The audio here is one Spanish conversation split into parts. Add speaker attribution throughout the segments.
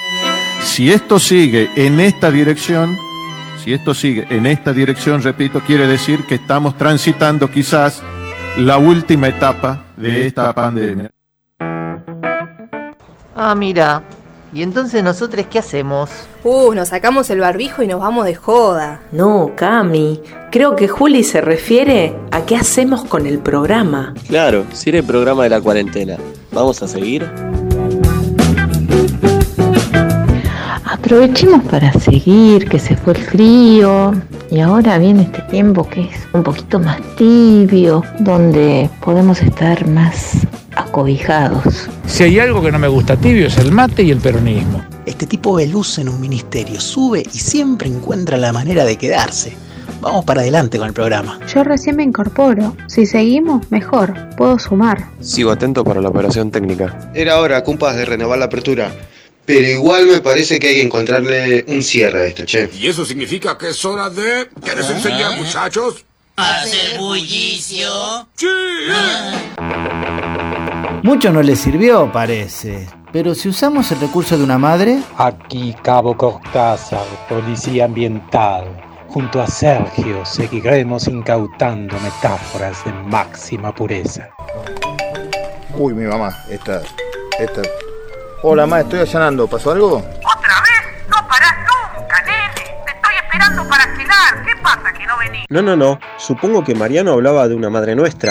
Speaker 1: Si esto sigue en esta dirección, repito, quiere decir que estamos transitando quizás la última etapa de esta pandemia.
Speaker 2: Ah, mira. ¿Y entonces nosotros qué hacemos?
Speaker 3: Nos sacamos el barbijo y nos vamos de joda.
Speaker 4: No, Cami, creo que Juli se refiere a qué hacemos con el programa.
Speaker 5: Claro, si era el programa de la cuarentena. ¿Vamos a seguir?
Speaker 6: Aprovechemos para seguir, que se fue el frío y ahora viene este tiempo que es un poquito más tibio, donde podemos estar más acobijados.
Speaker 7: Si hay algo que no me gusta tibio es el mate y el peronismo.
Speaker 8: Este tipo ve luz en un ministerio, sube y siempre encuentra la manera de quedarse. Vamos para adelante con el programa.
Speaker 9: Yo recién me incorporo. Si seguimos, mejor. Puedo sumar.
Speaker 5: Sigo atento para la operación técnica.
Speaker 10: Era hora, compas, de renovar la apertura. Pero igual me parece que hay que encontrarle un cierre a esto, che.
Speaker 11: ¿Y eso significa que es hora de... ¿Quieres enseñar, muchachos?
Speaker 12: ¿Hacer bullicio?
Speaker 11: ¡Sí!
Speaker 13: Mucho no le sirvió, parece. Pero si usamos el recurso de una madre...
Speaker 14: Aquí Cabo Cortázar, policía ambiental. Junto a Sergio seguiremos incautando metáforas de máxima pureza.
Speaker 15: Uy, mi mamá, esta... Hola, ma, estoy allanando. ¿Pasó algo?
Speaker 16: ¿Otra vez? No parás nunca, nene. Te estoy esperando para cenar. ¿Qué pasa que no venís?
Speaker 5: No. Supongo que Mariano hablaba de una madre nuestra.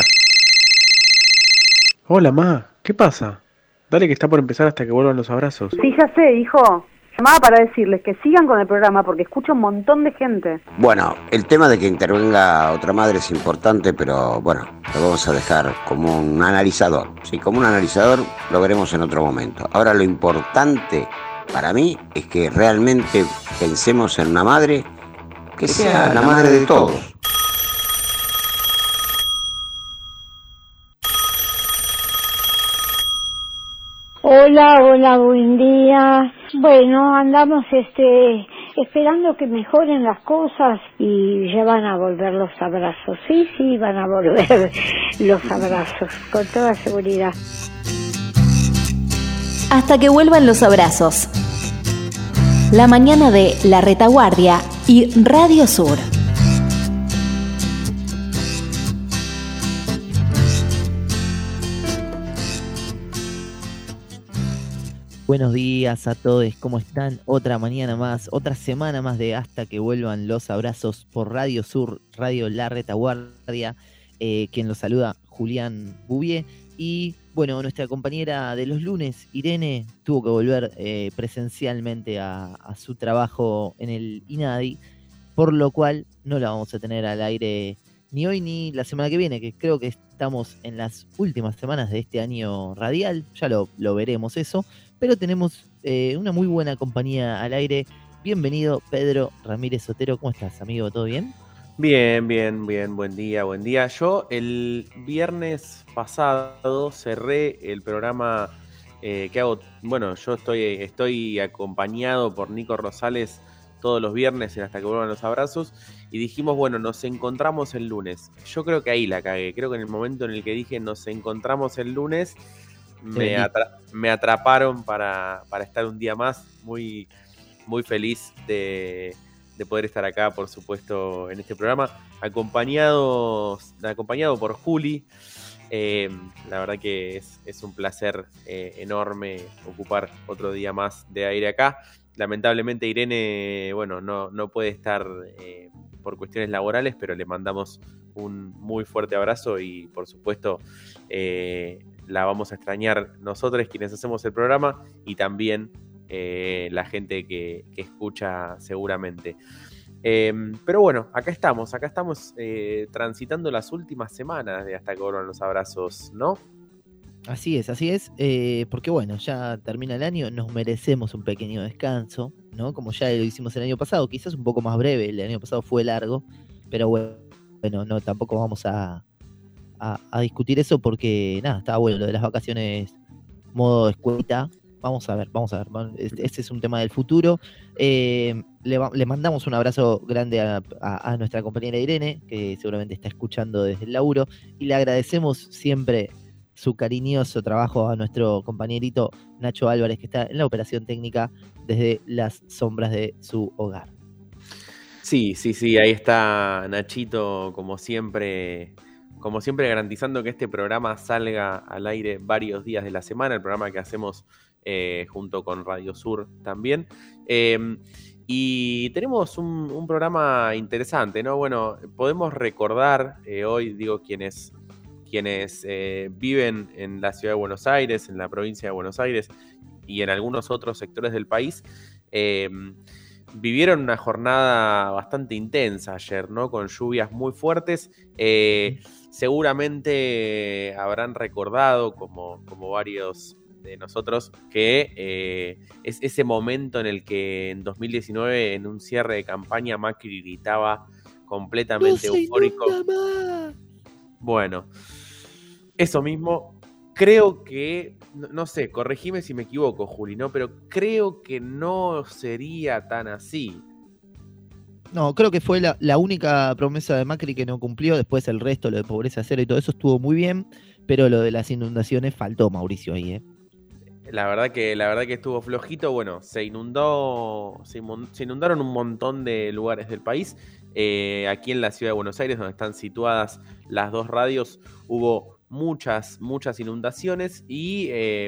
Speaker 17: Hola, ma. ¿Qué pasa? Dale que está por empezar hasta que vuelvan los abrazos.
Speaker 18: Sí, ya sé, hijo. Llamaba para decirles que sigan con el programa porque escucho un montón de gente.
Speaker 19: Bueno, el tema de que intervenga otra madre es importante, pero bueno, lo vamos a dejar como un analizador. Sí, como un analizador lo veremos en otro momento. Ahora lo importante para mí es que realmente pensemos en una madre que sea la madre de todos.
Speaker 20: Hola, buen día. Bueno, andamos esperando que mejoren las cosas y ya van a volver los abrazos. Sí, van a volver los abrazos, con toda seguridad.
Speaker 21: Hasta que vuelvan los abrazos. La mañana de La Retaguardia y Radio Sur.
Speaker 2: Buenos días a todos, ¿cómo están? Otra mañana más, otra semana más de Hasta que vuelvan los abrazos por Radio Sur, Radio La Retaguardia, quien los saluda, Julián Bouvier. Y bueno, nuestra compañera de los lunes, Irene, tuvo que volver presencialmente a su trabajo en el INADI, por lo cual no la vamos a tener al aire ni hoy ni la semana que viene, que creo que estamos en las últimas semanas de este año radial, ya lo veremos eso. Pero tenemos una muy buena compañía al aire. Bienvenido, Pedro Ramírez Otero. ¿Cómo estás, amigo? ¿Todo bien?
Speaker 17: Bien. Buen día. Yo el viernes pasado cerré el programa que hago. Bueno, yo estoy acompañado por Nico Rosales todos los viernes Hasta que vuelvan los abrazos. Y dijimos, bueno, nos encontramos el lunes. Yo creo que ahí la cagué. Creo que en el momento en el que dije nos encontramos el lunes... Me atraparon para estar un día más, muy, muy feliz de poder estar acá, por supuesto, en este programa, acompañado por Juli. La verdad que es un placer enorme ocupar otro día más de aire acá. Lamentablemente Irene, bueno, no puede estar por cuestiones laborales, pero le mandamos un muy fuerte abrazo y, por supuesto, la vamos a extrañar nosotros quienes hacemos el programa y también la gente que escucha seguramente. Pero bueno, acá estamos transitando las últimas semanas de Hasta que vuelvan los abrazos, ¿no?
Speaker 2: Así es, porque bueno, ya termina el año, nos merecemos un pequeño descanso, ¿no? Como ya lo hicimos el año pasado, quizás un poco más breve, el año pasado fue largo, pero bueno, no, tampoco vamos a discutir eso porque nada, estaba bueno lo de las vacaciones modo escuelita. Vamos a ver, este es un tema del futuro. Le mandamos un abrazo grande a nuestra compañera Irene, que seguramente está escuchando desde el laburo, y le agradecemos siempre su cariñoso trabajo a nuestro compañerito Nacho Álvarez, que está en la operación técnica desde las sombras de su hogar.
Speaker 17: Sí, ahí está Nachito, como siempre garantizando que este programa salga al aire varios días de la semana, el programa que hacemos junto con Radio Sur también. Y tenemos un programa interesante, ¿no? Bueno, podemos recordar hoy, digo, quienes viven en la ciudad de Buenos Aires, en la provincia de Buenos Aires y en algunos otros sectores del país, vivieron una jornada bastante intensa ayer, ¿no? Con lluvias muy fuertes. Seguramente habrán recordado, como varios de nosotros, que es ese momento en el que en 2019, en un cierre de campaña, Macri gritaba completamente eufórico. Bueno, eso mismo. Creo que, no sé, corregime si me equivoco, Juli, ¿no? Pero creo que no sería tan así.
Speaker 2: No, creo que fue la única promesa de Macri que no cumplió. Después el resto, lo de pobreza cero y todo eso, estuvo muy bien, pero lo de las inundaciones faltó, Mauricio, ahí,
Speaker 17: La verdad que estuvo flojito. Bueno, se inundaron un montón de lugares del país. Aquí en la ciudad de Buenos Aires, donde están situadas las dos radios, hubo muchas inundaciones y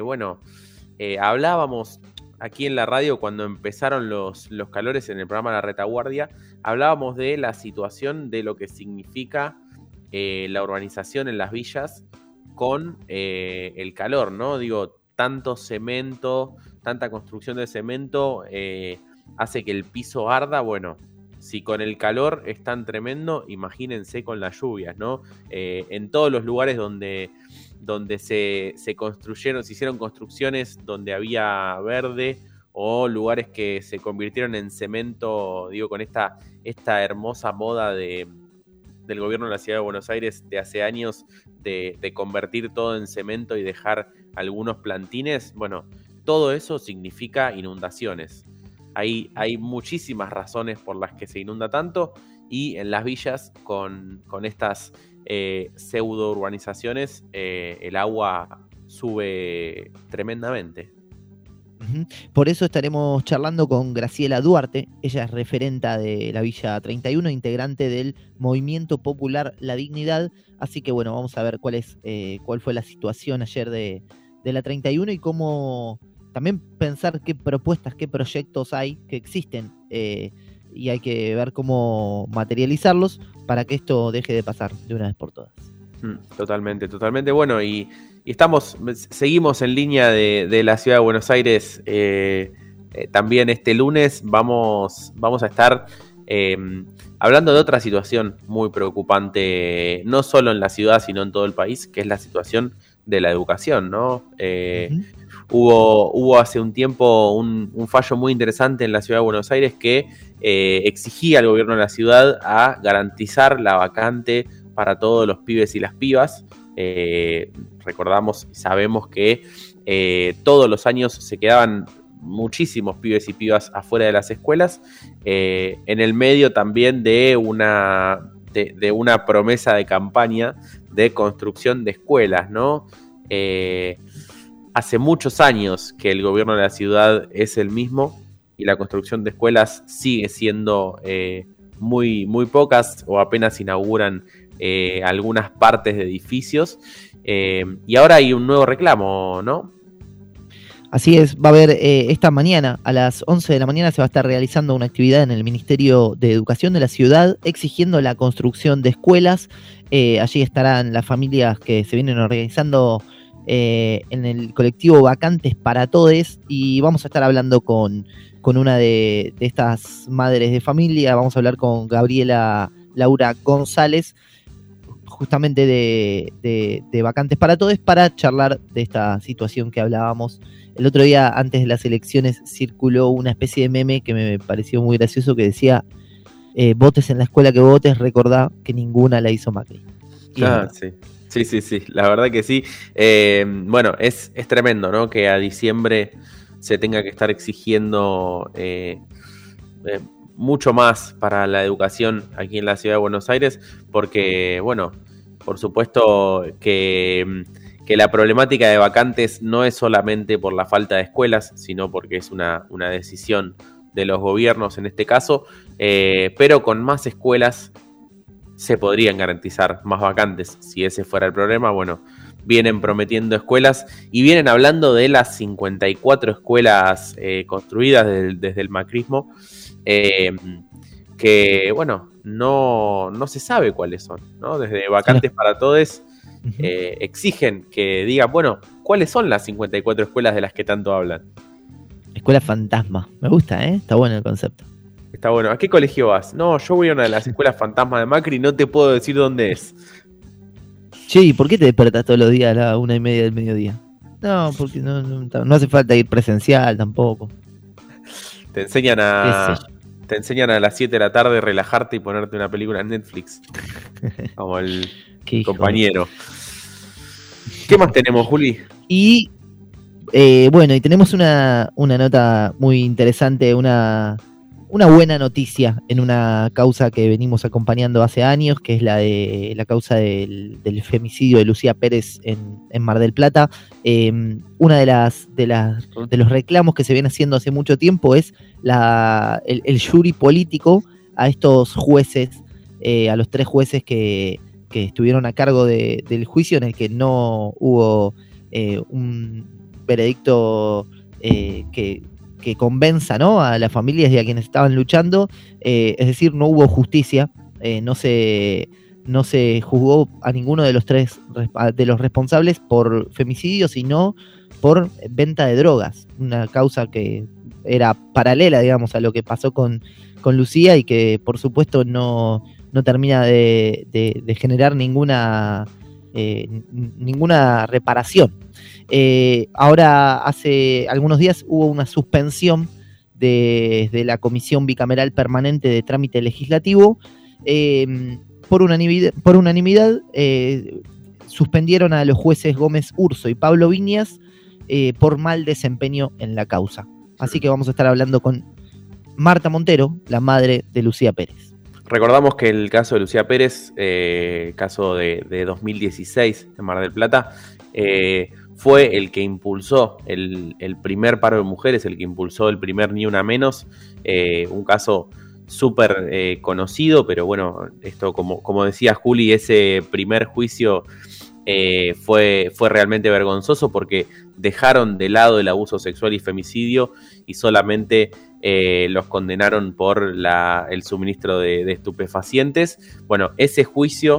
Speaker 17: hablábamos aquí en la radio cuando empezaron los calores en el programa La Retaguardia, hablábamos de la situación de lo que significa la urbanización en las villas con el calor, ¿no? Digo, tanto cemento, tanta construcción de cemento hace que el piso arda. Bueno, si con el calor es tan tremendo, imagínense con las lluvias, ¿no? En todos los lugares donde se construyeron, se hicieron construcciones donde había verde, o lugares que se convirtieron en cemento, digo, con esta hermosa moda del gobierno de la ciudad de Buenos Aires de hace años de convertir todo en cemento y dejar algunos plantines. Bueno, todo eso significa inundaciones. Hay muchísimas razones por las que se inunda tanto, y en las villas con estas pseudo urbanizaciones el agua sube tremendamente.
Speaker 2: Por eso estaremos charlando con Graciela Duarte. Ella es referenta de la Villa 31, integrante del Movimiento Popular La Dignidad. Así que bueno, vamos a ver cuál fue la situación ayer de la 31 y cómo también pensar qué propuestas, qué proyectos hay que existen, y hay que ver cómo materializarlos para que esto deje de pasar de una vez por todas.
Speaker 17: Totalmente. Bueno, y seguimos en línea de la ciudad de Buenos Aires. También este lunes vamos a estar hablando de otra situación muy preocupante, no solo en la ciudad, sino en todo el país, que es la situación de la educación, ¿no? Hubo hace un tiempo un fallo muy interesante en la ciudad de Buenos Aires que exigía al gobierno de la ciudad a garantizar la vacante para todos los pibes y las pibas. Recordamos y sabemos que todos los años se quedaban muchísimos pibes y pibas afuera de las escuelas, en el medio también de una promesa de campaña de construcción de escuelas, ¿no? Hace muchos años que el gobierno de la ciudad es el mismo y la construcción de escuelas sigue siendo muy, muy pocas, o apenas inauguran algunas partes de edificios, y ahora hay un nuevo reclamo, ¿no?
Speaker 2: Así es, va a haber esta mañana a las 11 de la mañana se va a estar realizando una actividad en el Ministerio de Educación de la ciudad exigiendo la construcción de escuelas. Allí estarán las familias que se vienen organizando en el colectivo Vacantes para Todes, y vamos a estar hablando con una de estas madres de familia. Vamos a hablar con Gabriela Laura González, justamente de Vacantes para Todes, para charlar de esta situación que hablábamos. El otro día, antes de las elecciones, circuló una especie de meme que me pareció muy gracioso, que decía: votes en la escuela que votes, recordá que ninguna la hizo Macri.
Speaker 17: Sí, la verdad que sí. Bueno, es tremendo, ¿no? Que a diciembre se tenga que estar exigiendo mucho más para la educación aquí en la ciudad de Buenos Aires, porque, bueno, por supuesto que que la problemática de vacantes no es solamente por la falta de escuelas, sino porque es una decisión de los gobiernos en este caso, pero con más escuelas se podrían garantizar más vacantes. Si ese fuera el problema, bueno, vienen prometiendo escuelas y vienen hablando de las 54 escuelas construidas desde el macrismo, que, bueno, no se sabe cuáles son, ¿no? Desde Vacantes para Todes exigen que digan, bueno, ¿cuáles son las 54 escuelas de las que tanto hablan?
Speaker 2: Escuela fantasma, me gusta, está bueno el concepto.
Speaker 17: Está bueno. ¿A qué colegio vas? No, yo voy a una de las escuelas fantasmas de Macri y no te puedo decir dónde es.
Speaker 2: Che, ¿y por qué te despertas todos los días a la 1:30 del mediodía? No, porque no hace falta ir presencial tampoco.
Speaker 17: Te enseñan a las 7 de la tarde relajarte y ponerte una película en Netflix. Como el compañero. ¿Qué más tenemos, Juli?
Speaker 2: Y bueno, y tenemos una nota muy interesante, una buena noticia en una causa que venimos acompañando hace años, que es la causa del femicidio de Lucía Pérez en Mar del Plata. Una de los reclamos que se viene haciendo hace mucho tiempo es el jury político a estos jueces, a los 3 jueces que estuvieron a cargo del juicio, en el que no hubo un veredicto que convenza, ¿no?, a las familias y a quienes estaban luchando, es decir, no hubo justicia, no se juzgó a ninguno de los 3 de los responsables por femicidio, sino por venta de drogas, una causa que era paralela, digamos, a lo que pasó con Lucía y que, por supuesto, no termina de generar ninguna reparación. Ahora, hace algunos días hubo una suspensión desde la Comisión Bicameral Permanente de Trámite Legislativo. Por unanimidad, suspendieron a los jueces Gómez Urso y Pablo Viñas por mal desempeño en la causa. Así que vamos a estar hablando con Marta Montero, la madre de Lucía Pérez.
Speaker 17: Recordamos que el caso de Lucía Pérez, caso de 2016 en Mar del Plata, fue el que impulsó el primer paro de mujeres, el que impulsó el primer Ni Una Menos, un caso súper conocido, pero bueno, esto como decía Juli, ese primer juicio fue realmente vergonzoso porque dejaron de lado el abuso sexual y femicidio y solamente los condenaron por el suministro de estupefacientes. Bueno, ese juicio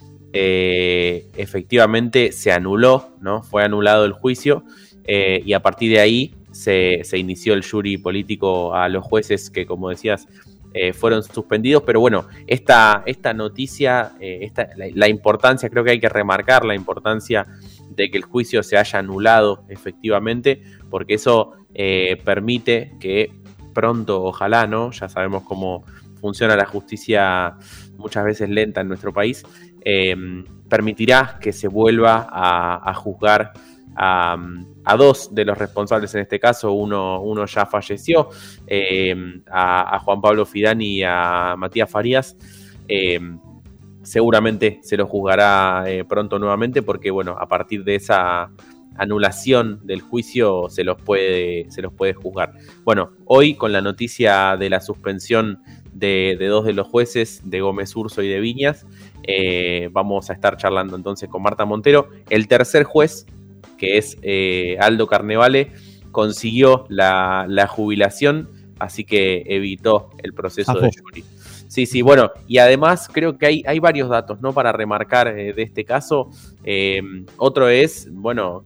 Speaker 17: efectivamente se anuló, ¿no? Fue anulado el juicio y a partir de ahí se inició el jury político a los jueces que, como decías, fueron suspendidos. Pero bueno, esta noticia, la importancia, creo que hay que remarcar la importancia de que el juicio se haya anulado efectivamente, porque eso permite que pronto, ojalá, ¿no? Ya sabemos cómo funciona la justicia muchas veces lenta en nuestro país, permitirá que se vuelva a juzgar a 2 de los responsables en este caso. Uno ya falleció, a Juan Pablo Fidani y a Matías Farías. Seguramente se los juzgará pronto nuevamente porque, bueno, a partir de esa anulación del juicio se los puede juzgar. Bueno, hoy con la noticia de la suspensión de 2 de los jueces, de Gómez Urso y de Viñas, vamos a estar charlando entonces con Marta Montero. El tercer juez, que es Aldo Carnevale, consiguió la jubilación, así que evitó el proceso de jury. Sí, bueno, y además creo que hay varios datos, ¿no?, para remarcar de este caso. Otro es, bueno,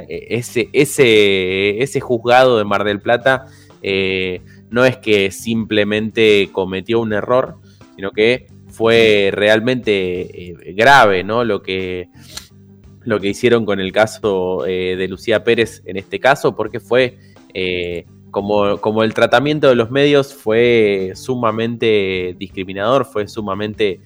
Speaker 17: ese juzgado de Mar del Plata no es que simplemente cometió un error, sino que fue realmente grave, ¿no?, lo que hicieron con el caso de Lucía Pérez en este caso, porque fue como el tratamiento de los medios fue sumamente discriminador, fue sumamente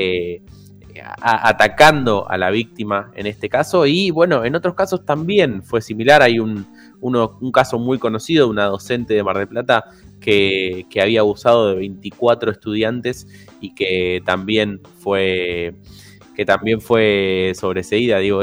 Speaker 17: atacando a la víctima en este caso. Y bueno, en otros casos también fue similar. Hay un caso muy conocido de una docente de Mar del Plata que había abusado de 24 estudiantes y que también fue sobreseída. Digo, es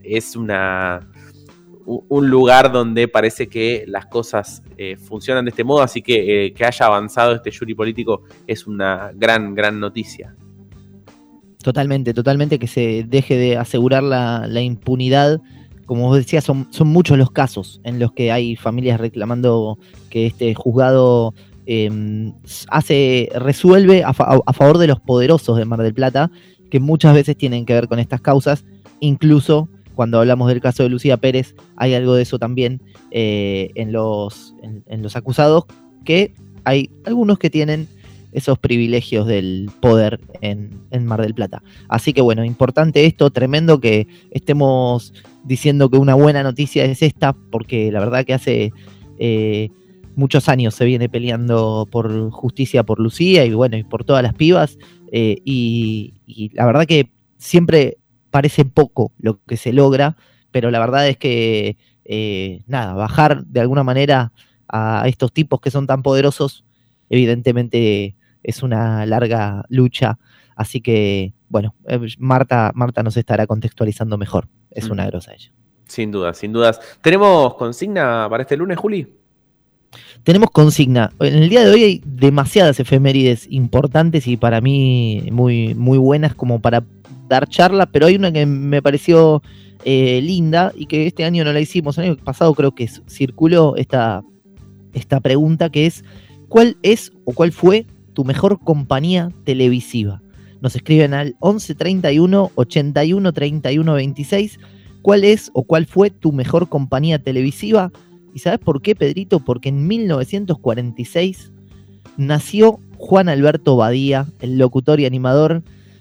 Speaker 17: es un lugar donde parece que las cosas funcionan de este modo, así que haya avanzado este jury político es una gran noticia.
Speaker 2: Totalmente, que se deje de asegurar la impunidad. Como vos decías, son muchos los casos en los que hay familias reclamando que este juzgado resuelve a favor de los poderosos de Mar del Plata, que muchas veces tienen que ver con estas causas. Incluso cuando hablamos del caso de Lucía Pérez, hay algo de eso también en los acusados, que hay algunos que tienen esos privilegios del poder en Mar del Plata. Así que bueno, importante esto, tremendo que estemos diciendo que una buena noticia es esta, porque la verdad que hace muchos años se viene peleando por justicia por Lucía y bueno, y por todas las pibas, y la verdad que siempre parece poco lo que se logra, pero la verdad es que bajar de alguna manera a estos tipos que son tan poderosos, evidentemente es una larga lucha, así que bueno, Marta nos estará contextualizando mejor, es una grosa ella.
Speaker 17: Sin dudas. ¿Tenemos consigna para este lunes, Juli?
Speaker 2: Tenemos consigna. En el día de hoy hay demasiadas efemérides importantes y para mí muy, muy buenas como para dar charla, pero hay una que me pareció linda y que este año no la hicimos. El año pasado creo que circuló esta pregunta, que es: ¿cuál es o cuál fue tu mejor compañía televisiva? Nos escriben al 11 31 81 31 26. ¿Cuál es o cuál fue tu mejor compañía televisiva? ¿Y sabes por qué, Pedrito? Porque en 1946 nació Juan Alberto Badía, el locutor y animador,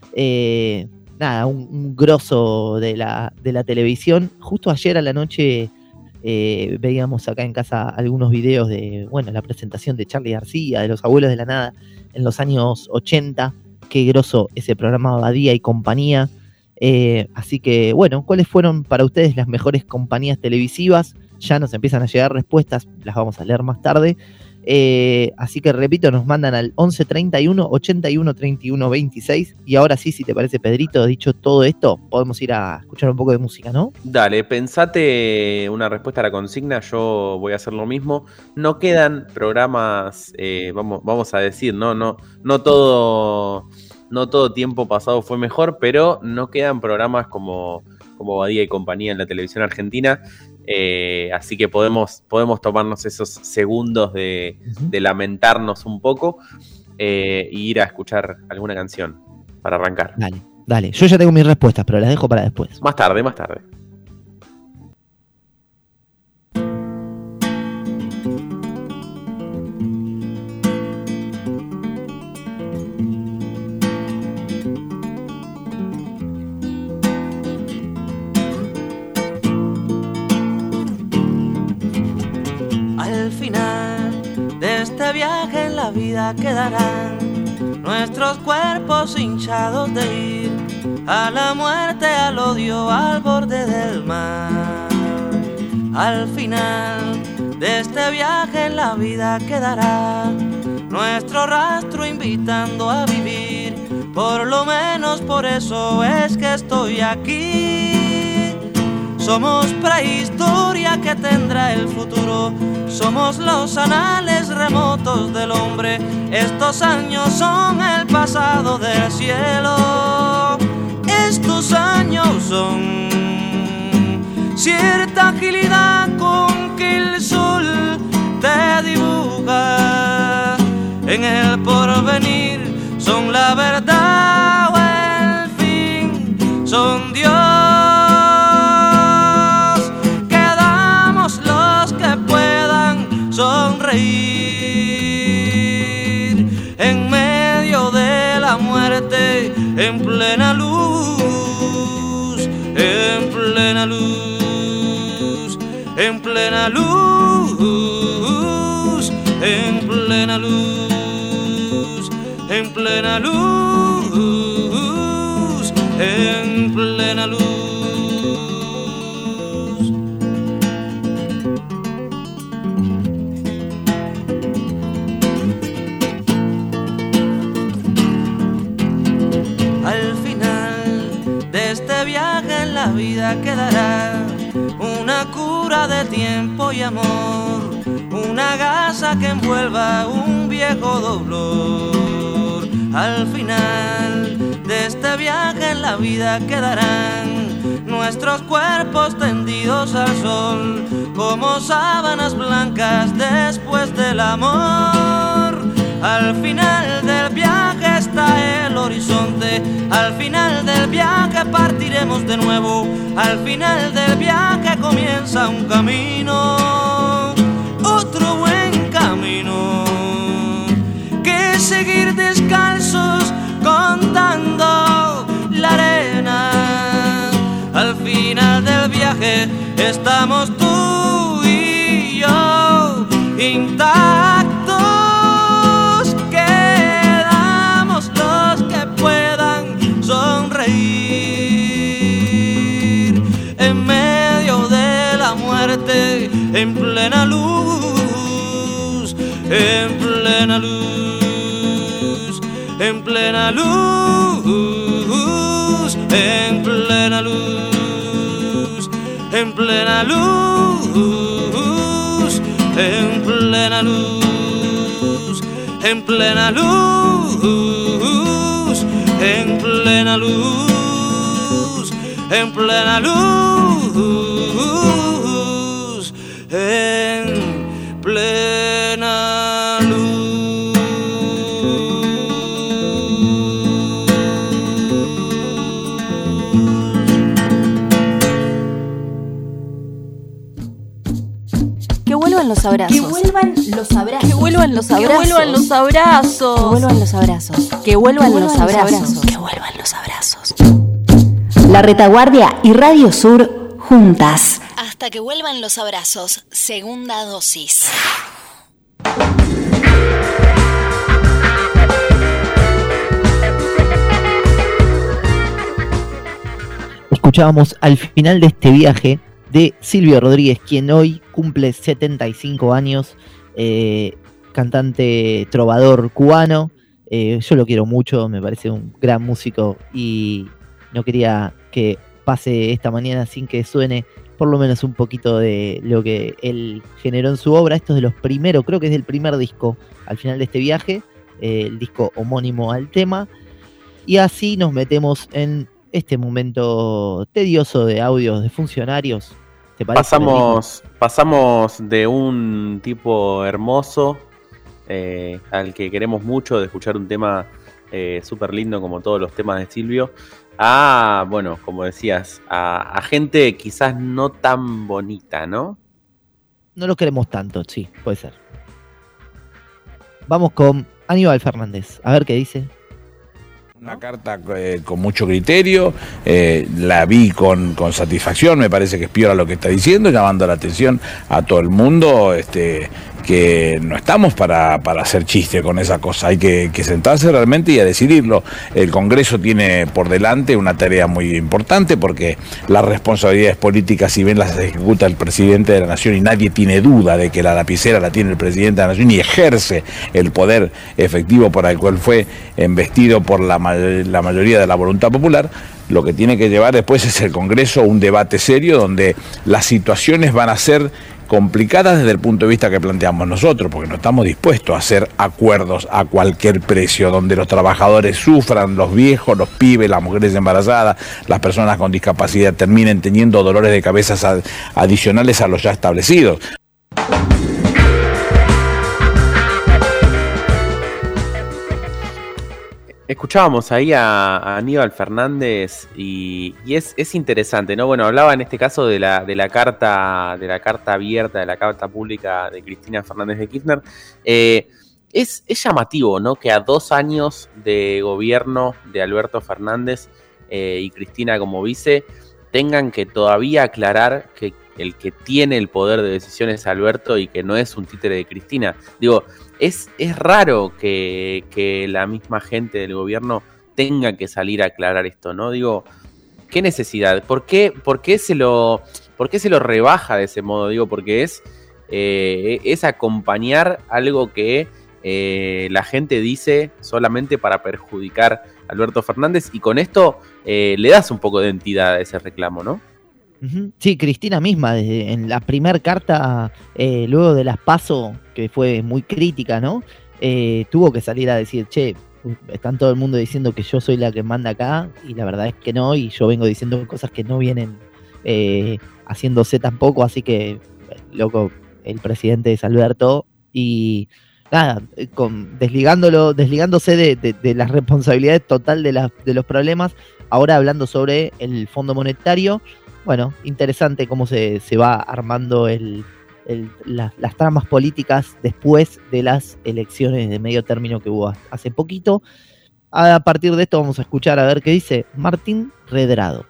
Speaker 2: un grosso de la televisión. Justo ayer a la noche veíamos acá en casa algunos videos de la presentación de Charly García, de Los Abuelos de la Nada, en los años 80. Qué grosso ese programa Badía y compañía. Así que, bueno, ¿cuáles fueron para ustedes las mejores compañías televisivas? Ya nos empiezan a llegar respuestas, las vamos a leer más tarde. Así que repito, nos mandan al 11 31 81 31 26. Y ahora sí, si te parece, Pedrito, dicho todo esto, podemos ir a escuchar un poco de música, ¿no?
Speaker 17: Dale, pensate una respuesta a la consigna, yo voy a hacer lo mismo. No quedan programas, vamos a decir, no todo tiempo pasado fue mejor, pero no quedan programas como Badía y compañía en la televisión argentina. Así que podemos tomarnos esos segundos de lamentarnos un poco e ir a escuchar alguna canción para arrancar.
Speaker 2: Dale, yo ya tengo mis respuestas, pero las dejo para después.
Speaker 17: Más tarde.
Speaker 1: Al final de este viaje en la vida quedarán nuestros cuerpos hinchados de ir a la muerte, al odio, al borde del mar. Al final de este viaje en la vida quedará nuestro rastro invitando a vivir. Por lo menos por eso es que estoy aquí. Somos prehistoria que tendrá el futuro. Somos los anales remotos del hombre. Estos años son el pasado del cielo. Estos años son cierta agilidad con que el sol te dibuja. En el porvenir son la verdad o el fin, son Dios. Sonreír en medio de la muerte, en plena luz, en plena luz, en plena luz, en plena luz, en plena luz, en plena luz. vida quedará una cura de tiempo y amor, una gasa que envuelva un viejo dolor. Al final de este viaje en la vida quedarán nuestros cuerpos tendidos al sol, como sábanas blancas después del amor. Al final del viaje está el horizonte, al final del viaje partiremos de nuevo, al final del viaje comienza un camino, otro buen camino, que seguir descalzos contando la arena. Al final del viaje estamos tú y yo intactos. En plena luz, en plena luz, en plena luz, en plena luz, en plena luz, en plena luz, en plena luz, en plena luz, en plena luz. En plena luz.
Speaker 21: Que vuelvan los abrazos.
Speaker 3: Que vuelvan los abrazos.
Speaker 21: Que vuelvan los abrazos.
Speaker 3: Que vuelvan los abrazos.
Speaker 21: Que vuelvan los abrazos. Que vuelvan los abrazos.
Speaker 3: Que vuelvan los abrazos.
Speaker 21: La Retaguardia y Radio Sur juntas.
Speaker 3: Hasta que vuelvan los abrazos. Segunda dosis.
Speaker 2: Escuchábamos Al final de este viaje de Silvio Rodríguez, quien hoy cumple 75 años, cantante trovador cubano. Yo lo quiero mucho, me parece un gran músico y no quería que pase esta mañana sin que suene por lo menos un poquito de lo que él generó en su obra. Esto es de los primeros, creo que es del primer disco, Al final de este viaje, el disco homónimo al tema. Y así nos metemos en este momento tedioso de audios de funcionarios. ¿Te parece?
Speaker 17: Pasamos de un tipo hermoso al que queremos mucho, de escuchar un tema súper lindo como todos los temas de Silvio, a, bueno, como decías, a gente quizás no tan bonita, ¿no?
Speaker 2: No lo queremos tanto, sí, puede ser. Vamos con Aníbal Fernández, a ver qué dice.
Speaker 7: Una carta con mucho criterio, la vi con satisfacción, me parece que es piola lo que está diciendo, llamando la atención a todo el mundo, que no estamos para hacer chiste con esa cosa, hay que sentarse realmente y a decidirlo. El Congreso tiene por delante una tarea muy importante porque las responsabilidades políticas, si bien las ejecuta el presidente de la Nación, y nadie tiene duda de que la lapicera la tiene el presidente de la Nación y ejerce el poder efectivo por el cual fue embestido por la mayoría de la voluntad popular, lo que tiene que llevar después es el Congreso un debate serio donde las situaciones van a ser complicadas desde el punto de vista que planteamos nosotros, porque no estamos dispuestos a hacer acuerdos a cualquier precio, donde los trabajadores sufran, los viejos, los pibes, las mujeres embarazadas, las personas con discapacidad terminen teniendo dolores de cabeza adicionales a los ya establecidos.
Speaker 17: Escuchábamos ahí a Aníbal Fernández y es interesante, ¿no? Bueno, hablaba en este caso de la carta abierta, de la carta pública de Cristina Fernández de Kirchner. Es llamativo, ¿no? Que a 2 años de gobierno de Alberto Fernández y Cristina como vice tengan que todavía aclarar que el que tiene el poder de decisión es Alberto y que no es un títere de Cristina. Digo, es raro que la misma gente del gobierno tenga que salir a aclarar esto, ¿no? Digo, ¿qué necesidad? ¿Por qué se lo rebaja de ese modo? Digo, porque es acompañar algo que la gente dice solamente para perjudicar a Alberto Fernández, y con esto le das un poco de entidad a ese reclamo, ¿no?
Speaker 2: Sí, Cristina misma, en la primer carta, luego de las PASO, que fue muy crítica, ¿no? Tuvo que salir a decir, che, están todo el mundo diciendo que yo soy la que manda acá, y la verdad es que no, y yo vengo diciendo cosas que no vienen haciéndose tampoco, así que, loco, el presidente es Alberto, y nada, desligándose de las responsabilidades total de los problemas, ahora hablando sobre el Fondo Monetario. Bueno, interesante cómo se va armando las tramas políticas después de las elecciones de medio término que hubo hace poquito. A partir de esto vamos a escuchar a ver qué dice Martín Redrado.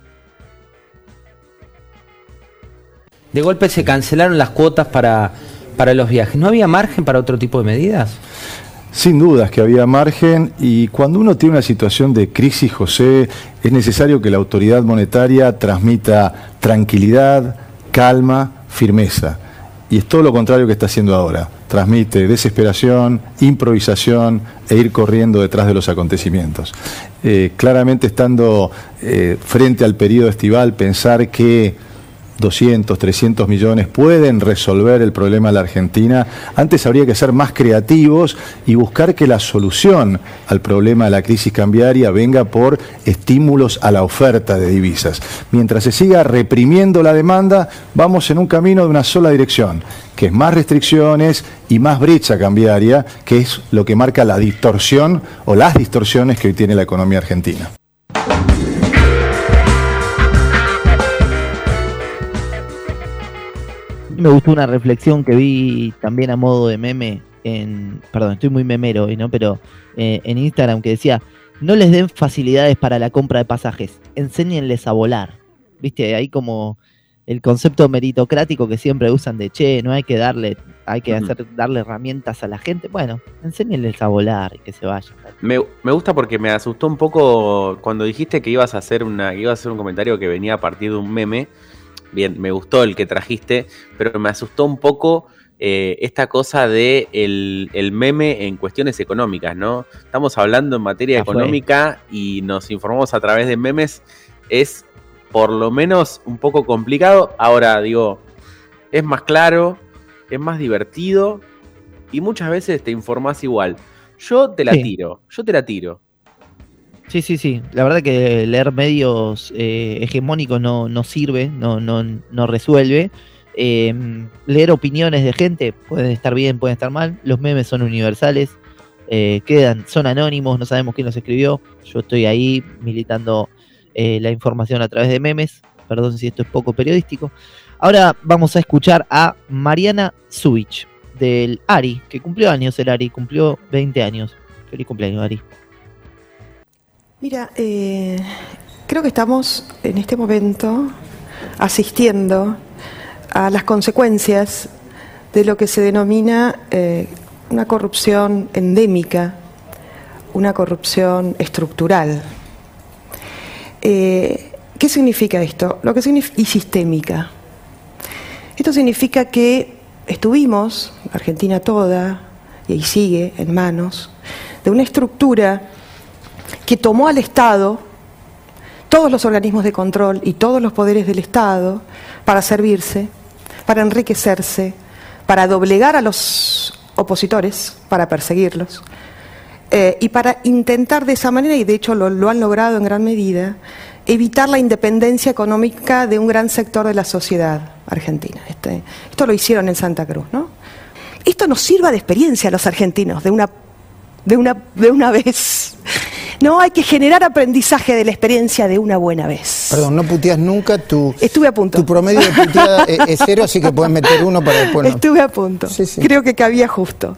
Speaker 4: De golpe se cancelaron las cuotas para los viajes. ¿No había margen para otro tipo de medidas?
Speaker 22: Sin dudas que había margen, y cuando uno tiene una situación de crisis, José, es necesario que la autoridad monetaria transmita tranquilidad, calma, firmeza. Y es todo lo contrario que está haciendo ahora. Transmite desesperación, improvisación e ir corriendo detrás de los acontecimientos. Claramente, estando frente al periodo estival, pensar que 200, 300 millones pueden resolver el problema de la Argentina, antes habría que ser más creativos y buscar que la solución al problema de la crisis cambiaria venga por estímulos a la oferta de divisas. Mientras se siga reprimiendo la demanda, vamos en un camino de una sola dirección, que es más restricciones y más brecha cambiaria, que es lo que marca la distorsión o las distorsiones que hoy tiene la economía argentina.
Speaker 2: Me gustó una reflexión que vi también a modo de meme perdón, estoy muy memero hoy, ¿no? Pero en Instagram, que decía: no les den facilidades para la compra de pasajes, enséñenles a volar. ¿Viste? Ahí como el concepto meritocrático que siempre usan de, che, no hay que darle herramientas a la gente. Bueno, enséñenles a volar y que se vayan.
Speaker 17: Me gusta porque me asustó un poco cuando dijiste que ibas a hacer un comentario que venía a partir de un meme. Bien, me gustó el que trajiste, pero me asustó un poco esta cosa de el meme en cuestiones económicas, ¿no? Estamos hablando en materia económica y nos informamos a través de memes. Es por lo menos un poco complicado. Ahora, digo, es más claro, es más divertido y muchas veces te informás igual. Yo te la tiro.
Speaker 2: Sí. La verdad que leer medios hegemónicos no sirve, no resuelve. Leer opiniones de gente pueden estar bien, pueden estar mal. Los memes son universales, son anónimos, no sabemos quién los escribió. Yo estoy ahí militando la información a través de memes. Perdón si esto es poco periodístico. Ahora vamos a escuchar a Mariana Zubich, del ARI, que cumplió años. El ARI cumplió 20 años. Feliz cumpleaños, ARI.
Speaker 23: Mira, creo que estamos en este momento asistiendo a las consecuencias de lo que se denomina una corrupción endémica, una corrupción estructural. ¿Qué significa esto? Y sistémica. Esto significa que estuvimos, Argentina toda, y ahí sigue en manos, de una estructura que tomó al Estado, todos los organismos de control y todos los poderes del Estado, para servirse, para enriquecerse, para doblegar a los opositores, para perseguirlos, y para intentar de esa manera, y de hecho lo han logrado en gran medida, evitar la independencia económica de un gran sector de la sociedad argentina. Esto lo hicieron en Santa Cruz, ¿no? Esto nos sirva de experiencia a los argentinos, de una vez. No, hay que generar aprendizaje de la experiencia de una buena vez.
Speaker 24: Perdón, no puteas nunca.
Speaker 23: Estuve a punto.
Speaker 24: Tu promedio de puteada es 0, así que puedes meter 1 para después no.
Speaker 23: Estuve a punto. Sí. Creo que cabía justo.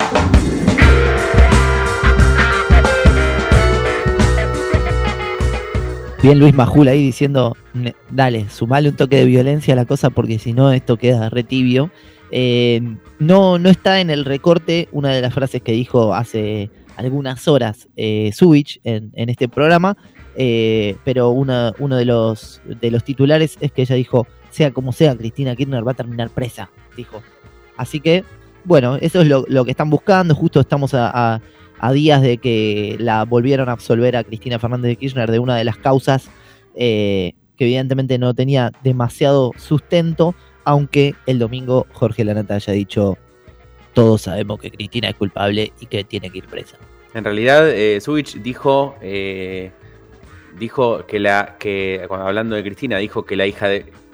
Speaker 2: Bien Luis Majul ahí diciendo, dale, sumale un toque de violencia a la cosa porque si no esto queda re tibio. No está en el recorte una de las frases que dijo hace algunas horas Zubich en este programa, pero uno de los titulares es que ella dijo, sea como sea, Cristina Kirchner va a terminar presa, dijo. Así que, bueno, eso es lo que están buscando. Justo estamos a días de que la volvieron a absolver a Cristina Fernández de Kirchner de una de las causas que que evidentemente no tenía demasiado sustento, aunque el domingo Jorge Lanata haya dicho: todos sabemos que Cristina es culpable y que tiene que ir presa.
Speaker 17: En realidad, Zubich dijo que cuando hablando de Cristina, dijo que la hija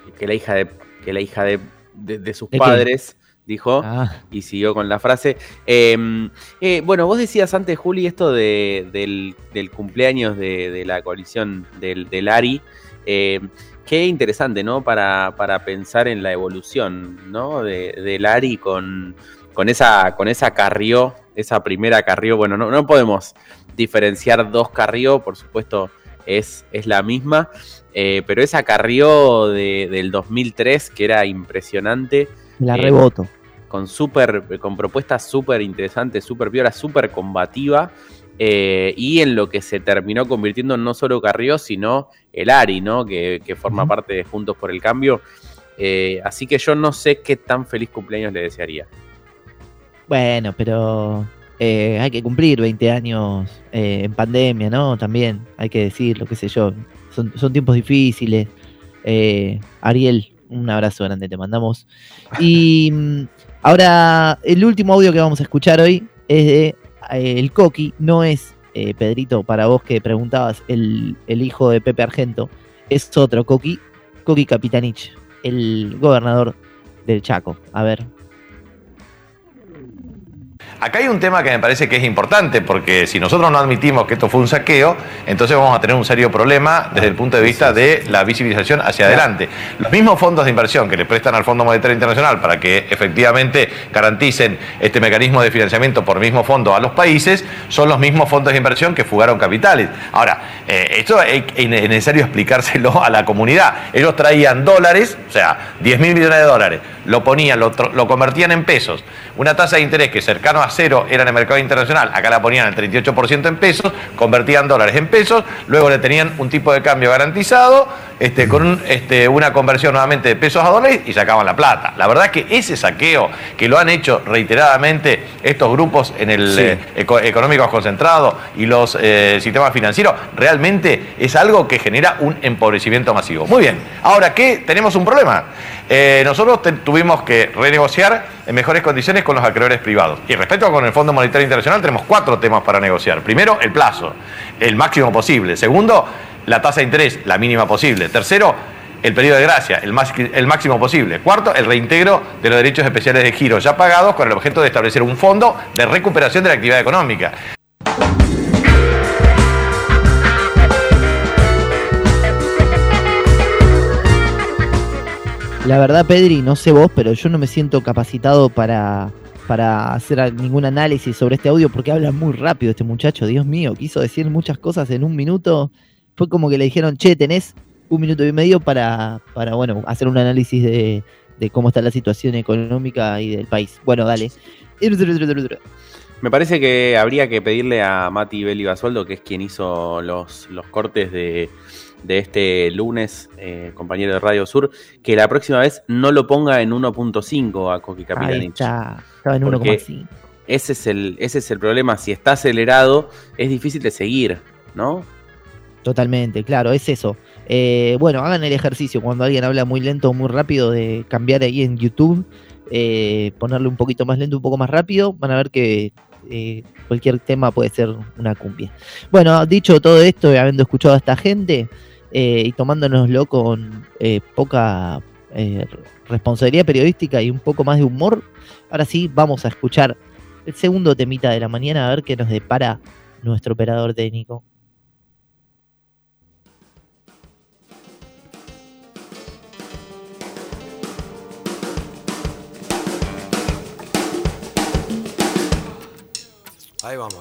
Speaker 17: de sus padres, dijo, y siguió con la frase. Bueno, vos decías antes, Juli, esto del cumpleaños de la coalición del ARI. Qué interesante, ¿no? Para pensar en la evolución, ¿no? Del ARI con esa Carrió, esa primera Carrió. Bueno, no podemos diferenciar dos Carrió, por supuesto es la misma, pero esa Carrió del 2003, que era impresionante.
Speaker 2: La reboto.
Speaker 17: Con propuestas súper interesantes, súper piola, súper combativa, y en lo que se terminó convirtiendo no solo Carrió, sino el ARI, ¿no? Que forma parte de Juntos por el Cambio. Así que yo no sé qué tan feliz cumpleaños le desearía.
Speaker 2: Bueno, pero hay que cumplir 20 años en pandemia, ¿no? También hay que decirlo, qué sé yo. Son tiempos difíciles. Ariel, un abrazo grande te mandamos. Y ahora, el último audio que vamos a escuchar hoy es de el Coqui. No es, Pedrito, para vos que preguntabas, el hijo de Pepe Argento. Es otro Coqui Capitanich, el gobernador del Chaco. A ver.
Speaker 6: Acá hay un tema que me parece que es importante, porque si nosotros no admitimos que esto fue un saqueo, entonces vamos a tener un serio problema desde el punto de vista de la visibilización hacia adelante. Los mismos fondos de inversión que le prestan al Fondo Monetario Internacional para que efectivamente garanticen este mecanismo de financiamiento por mismo fondo a los países, son los mismos fondos de inversión que fugaron capitales. Ahora, esto es necesario explicárselo a la comunidad. Ellos traían dólares, o sea, 10.000 millones de dólares, lo ponían, lo convertían en pesos. Una tasa de interés que cercano a cero era en el mercado internacional, acá la ponían al 38% en pesos, convertían dólares en pesos, luego le tenían un tipo de cambio garantizado, con una conversión nuevamente de pesos a dólares y sacaban la plata. La verdad que ese saqueo que lo han hecho reiteradamente estos grupos en el económicos concentrados y los sistemas financieros, realmente es algo que genera un empobrecimiento masivo. Muy bien, ahora que tenemos un problema. Nosotros tuvimos que renegociar en mejores condiciones con los acreedores privados. Y respecto con el Fondo Monetario Internacional, tenemos 4 temas para negociar. Primero, el plazo, el máximo posible. Segundo, la tasa de interés, la mínima posible. Tercero, el periodo de gracia, el máximo posible. Cuarto, el reintegro de los derechos especiales de giro ya pagados con el objeto de establecer un fondo de recuperación de la actividad económica.
Speaker 2: La verdad, Pedri, no sé vos, pero yo no me siento capacitado para hacer ningún análisis sobre este audio, porque habla muy rápido este muchacho. Dios mío, quiso decir muchas cosas en un minuto. Fue como que le dijeron: che, tenés 1 minuto y medio para bueno, hacer un análisis de cómo está la situación económica y del país. Bueno, dale.
Speaker 17: Me parece que habría que pedirle a Mati Belli Basualdo, que es quien hizo los cortes de este lunes, compañero de Radio Sur, que la próxima vez no lo ponga en 1.5 a Coqui Capitanich.
Speaker 2: Estaba en 1.5.
Speaker 17: Ese es el problema. Si está acelerado, es difícil de seguir, ¿no?
Speaker 2: Totalmente, claro, es eso. Bueno, hagan el ejercicio cuando alguien habla muy lento o muy rápido, de cambiar ahí en YouTube, ponerle un poquito más lento, un poco más rápido. Van a ver que cualquier tema puede ser una cumbia. Bueno, dicho todo esto, habiendo escuchado a esta gente y tomándonoslo con poca responsabilidad periodística y un poco más de humor, ahora sí vamos a escuchar el segundo temita de la mañana, a ver qué nos depara nuestro operador técnico.
Speaker 8: Ahí vamos.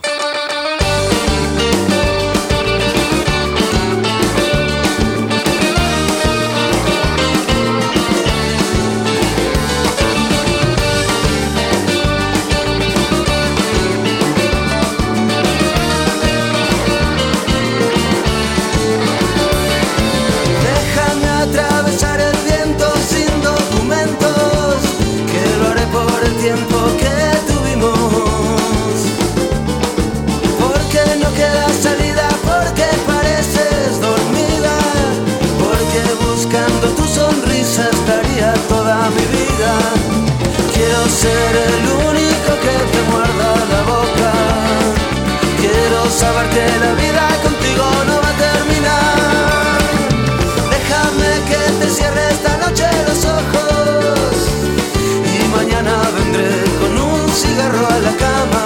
Speaker 1: Déjame atravesar el viento sin documentos, que lo haré por el tiempo que tuvimos. ser el único que te muerda la boca. Quiero saber que la vida contigo no va a terminar. Déjame que te cierre esta noche los ojos y mañana vendré con un cigarro a la cama.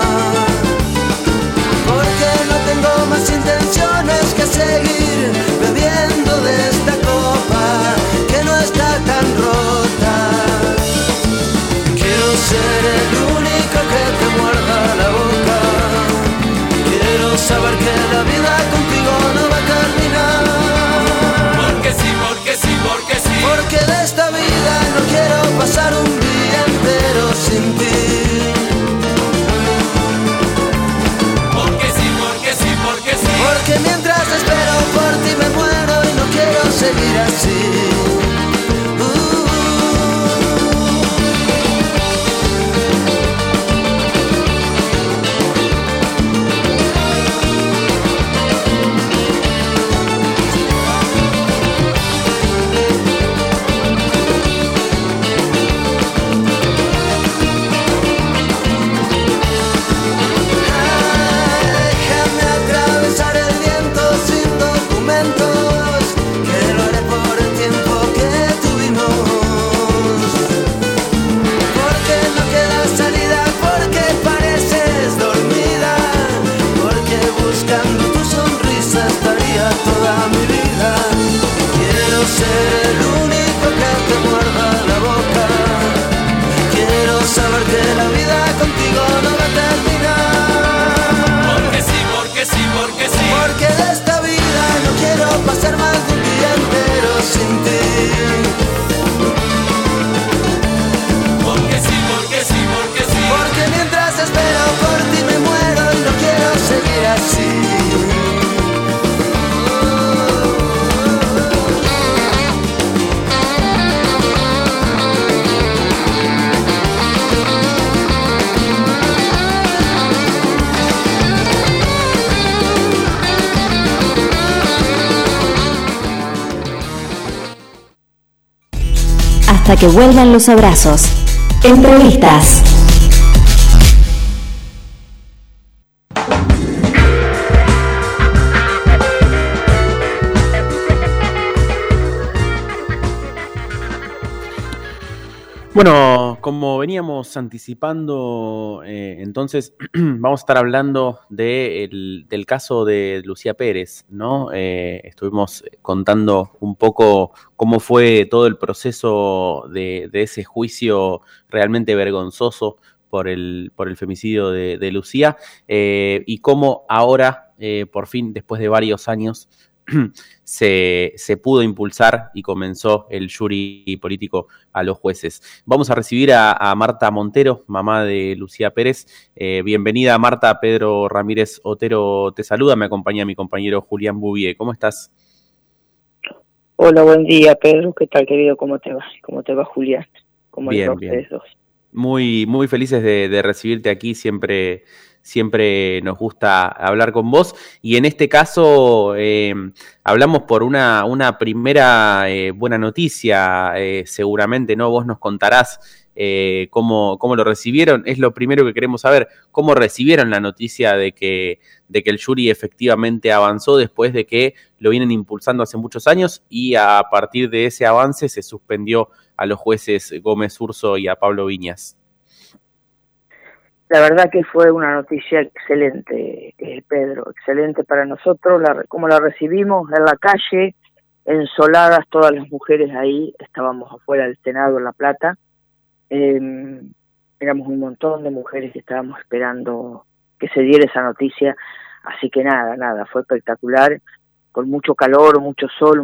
Speaker 1: Porque no tengo más intenciones que seguir bebiendo de esta copa que no está tan rota. Quiero ser el único que te muerda la boca. Quiero saber que la vida contigo no va a terminar. Porque sí, porque sí, porque sí. Porque de esta vida no quiero pasar un día entero sin ti. Porque sí, porque sí, porque sí. Porque mientras espero por ti me muero y no quiero seguir así.
Speaker 21: Hasta que vuelvan los abrazos. Entrevistas.
Speaker 17: Bueno, como veníamos anticipando, entonces vamos a estar hablando del caso de Lucía Pérez, ¿no? Estuvimos contando un poco cómo fue todo el proceso de ese juicio realmente vergonzoso por el femicidio de Lucía, y cómo ahora, por fin, después de varios años, se pudo impulsar y comenzó el jury político a los jueces. Vamos a recibir a Marta Montero, mamá de Lucía Pérez. Bienvenida, Marta. Pedro Ramírez Otero te saluda. Me acompaña mi compañero Julián Bouvier. ¿Cómo estás?
Speaker 8: Hola, buen día, Pedro. ¿Qué tal, querido? ¿Cómo te va? ¿Cómo te va, Julián? ¿Cómo
Speaker 17: bien,
Speaker 8: les va a
Speaker 17: bien.
Speaker 8: ustedes dos?
Speaker 17: Muy felices de recibirte aquí. Siempre nos gusta hablar con vos, y en este caso hablamos por una primera buena noticia, seguramente, ¿no? Vos nos contarás cómo lo recibieron. Es lo primero que queremos saber, cómo recibieron la noticia de que el jury efectivamente avanzó después de que lo vienen impulsando hace muchos años, y a partir de ese avance se suspendió a los jueces Gómez Urso y a Pablo Viñas.
Speaker 8: La verdad que fue una noticia excelente, Pedro, excelente para nosotros, como la recibimos en la calle, ensoladas todas las mujeres ahí, estábamos afuera del Senado en La Plata, éramos un montón de mujeres que estábamos esperando que se diera esa noticia, así que nada, fue espectacular, con mucho calor, mucho sol,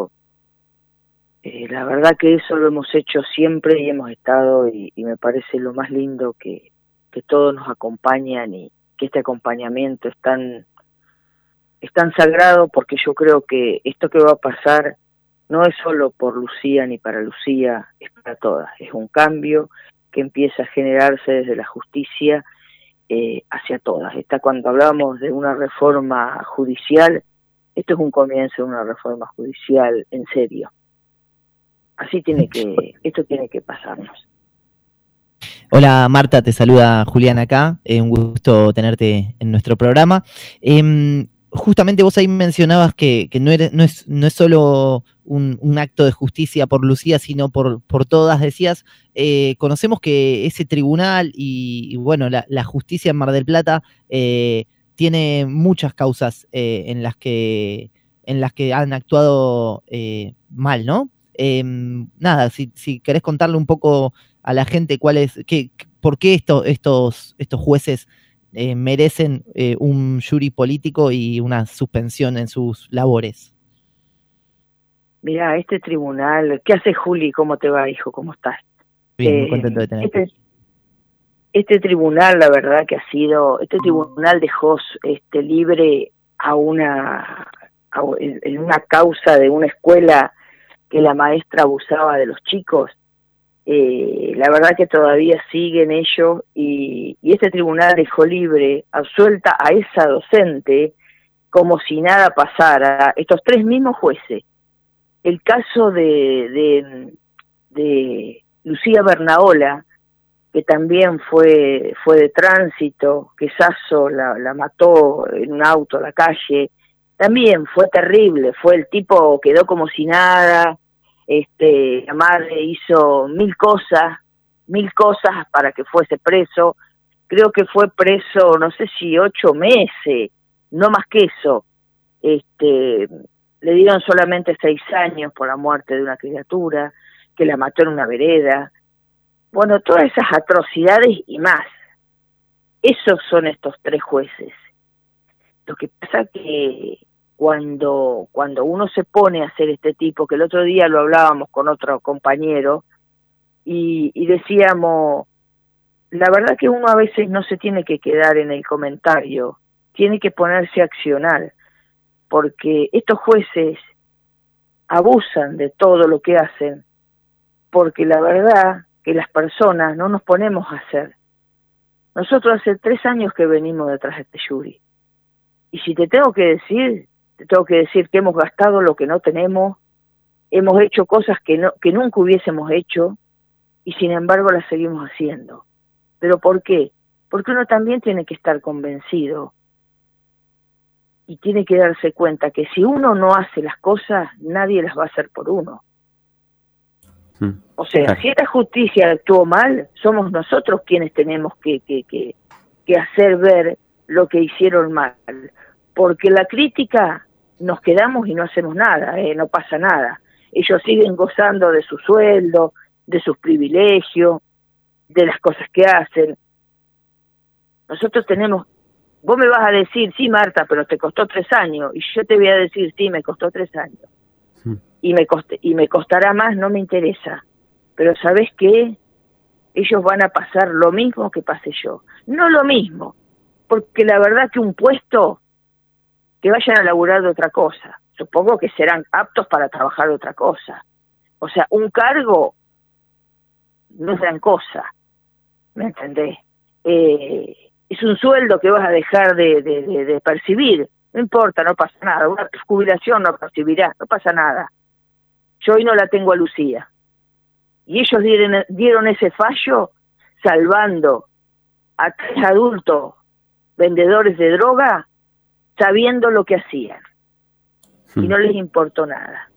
Speaker 8: la verdad que eso lo hemos hecho siempre y hemos estado, y me parece lo más lindo que todos nos acompañan, y que este acompañamiento es tan sagrado, porque yo creo que esto que va a pasar no es solo por Lucía ni para Lucía, es para todas, es un cambio que empieza a generarse desde la justicia hacia todas. Cuando hablamos de una reforma judicial, esto es un comienzo de una reforma judicial en serio. Esto tiene que pasarnos.
Speaker 2: Hola Marta, te saluda Julián acá, un gusto tenerte en nuestro programa. Justamente vos ahí mencionabas que no es solo un acto de justicia por Lucía, sino por todas, decías. Conocemos que ese tribunal y bueno, la justicia en Mar del Plata tiene muchas causas en las que han actuado mal, ¿no? Nada, si querés contarle un poco a la gente por qué estos jueces merecen un jury político y una suspensión en sus labores.
Speaker 8: Mirá, este tribunal, ¿qué hace Juli? ¿Cómo te va, hijo? ¿Cómo estás?
Speaker 2: Bien, muy contento de tenerte.
Speaker 8: Este tribunal, la verdad que este tribunal dejó libre en una causa de una escuela que la maestra abusaba de los chicos. La verdad que todavía siguen ellos y este tribunal dejó libre, absuelta a esa docente como si nada pasara, estos 3 mismos jueces. El caso de Lucía Bernaola, que también fue de tránsito, que Sasso la mató en un auto a la calle, también fue terrible, el tipo quedó como si nada. La madre hizo 1000 cosas para que fuese preso. Creo que fue preso, no sé si 8 meses, no más que eso. Le dieron solamente 6 años por la muerte de una criatura que la mató en una vereda. Bueno, todas esas atrocidades y más. Esos son estos 3 jueces. Lo que pasa que cuando uno se pone a hacer este tipo, que el otro día lo hablábamos con otro compañero, y decíamos, la verdad que uno a veces no se tiene que quedar en el comentario, tiene que ponerse a accionar, porque estos jueces abusan de todo lo que hacen, porque la verdad que las personas no nos ponemos a hacer. Nosotros hace 3 años que venimos detrás de este jury, y si te tengo que decir que hemos gastado lo que no tenemos, hemos hecho cosas que nunca hubiésemos hecho, y sin embargo las seguimos haciendo. ¿Pero por qué? Porque uno también tiene que estar convencido y tiene que darse cuenta que si uno no hace las cosas, nadie las va a hacer por uno. O sea, si esta justicia actuó mal, somos nosotros quienes tenemos que hacer ver lo que hicieron mal. Porque la crítica nos quedamos y no hacemos nada, no pasa nada. Ellos siguen gozando de su sueldo, de sus privilegios, de las cosas que hacen. Nosotros vos me vas a decir, sí Marta, pero te costó 3 años, y yo te voy a decir, sí, me costó 3 años. Y me costará más, no me interesa. Pero ¿sabés qué? Ellos van a pasar lo mismo que pasé yo. No lo mismo, porque la verdad que un puesto, que vayan a laburar de otra cosa. Supongo que serán aptos para trabajar de otra cosa. O sea, un cargo no es gran cosa, ¿me entendés? Es un sueldo que vas a dejar de percibir. No importa, no pasa nada. Una jubilación no percibirás, no pasa nada. Yo hoy no la tengo a Lucía. Y ellos dieron ese fallo salvando a 3 adultos vendedores de droga, sabiendo lo que hacían, y no les importó nada.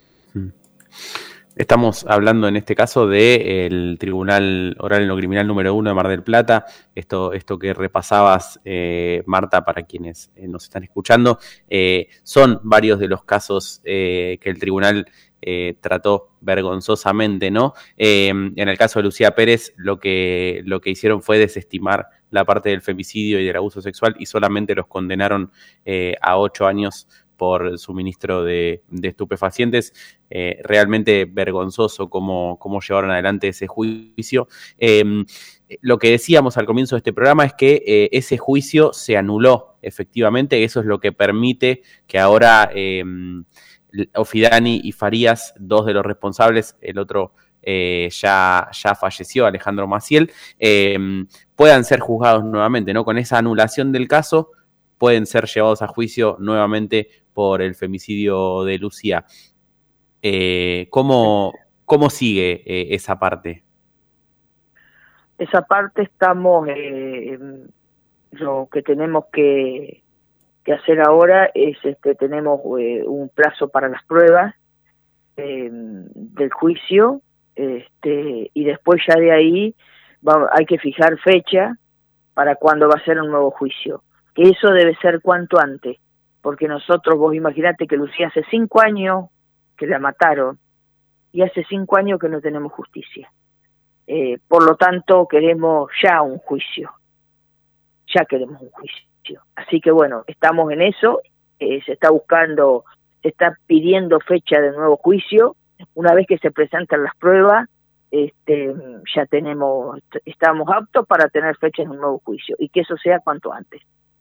Speaker 17: Estamos hablando en este caso del Tribunal Oral en lo Criminal número 1 de Mar del Plata. Esto que repasabas, Marta, para quienes nos están escuchando, son varios de los casos que el tribunal trató vergonzosamente, ¿no? En el caso de Lucía Pérez, lo que hicieron fue desestimar la parte del femicidio y del abuso sexual y solamente los condenaron a 8 años por suministro de estupefacientes. Realmente vergonzoso cómo llevaron adelante ese juicio. Lo que decíamos al comienzo de este programa es que ese juicio se anuló efectivamente. Eso es lo que permite que ahora Ofidani y Farías, 2 de los responsables, el otro ya falleció, Alejandro Maciel, puedan ser juzgados nuevamente, ¿no? Con esa anulación del caso pueden ser llevados a juicio nuevamente por el femicidio de Lucía. ¿Cómo sigue esa parte?
Speaker 8: Esa parte estamos, lo que tenemos que hacer ahora es, tenemos un plazo para las pruebas del juicio, y después ya de ahí hay que fijar fecha para cuándo va a ser un nuevo juicio, que eso debe ser cuanto antes, porque nosotros, vos imaginate que Lucía hace 5 años que la mataron, y hace 5 años que no tenemos justicia. Por lo tanto, queremos ya un juicio. Ya queremos un juicio. Así que bueno, estamos en eso. Se está pidiendo fecha de nuevo juicio. Una vez que se presentan las pruebas, ya estamos aptos para tener fechas de un nuevo juicio. Y que eso sea cuanto antes.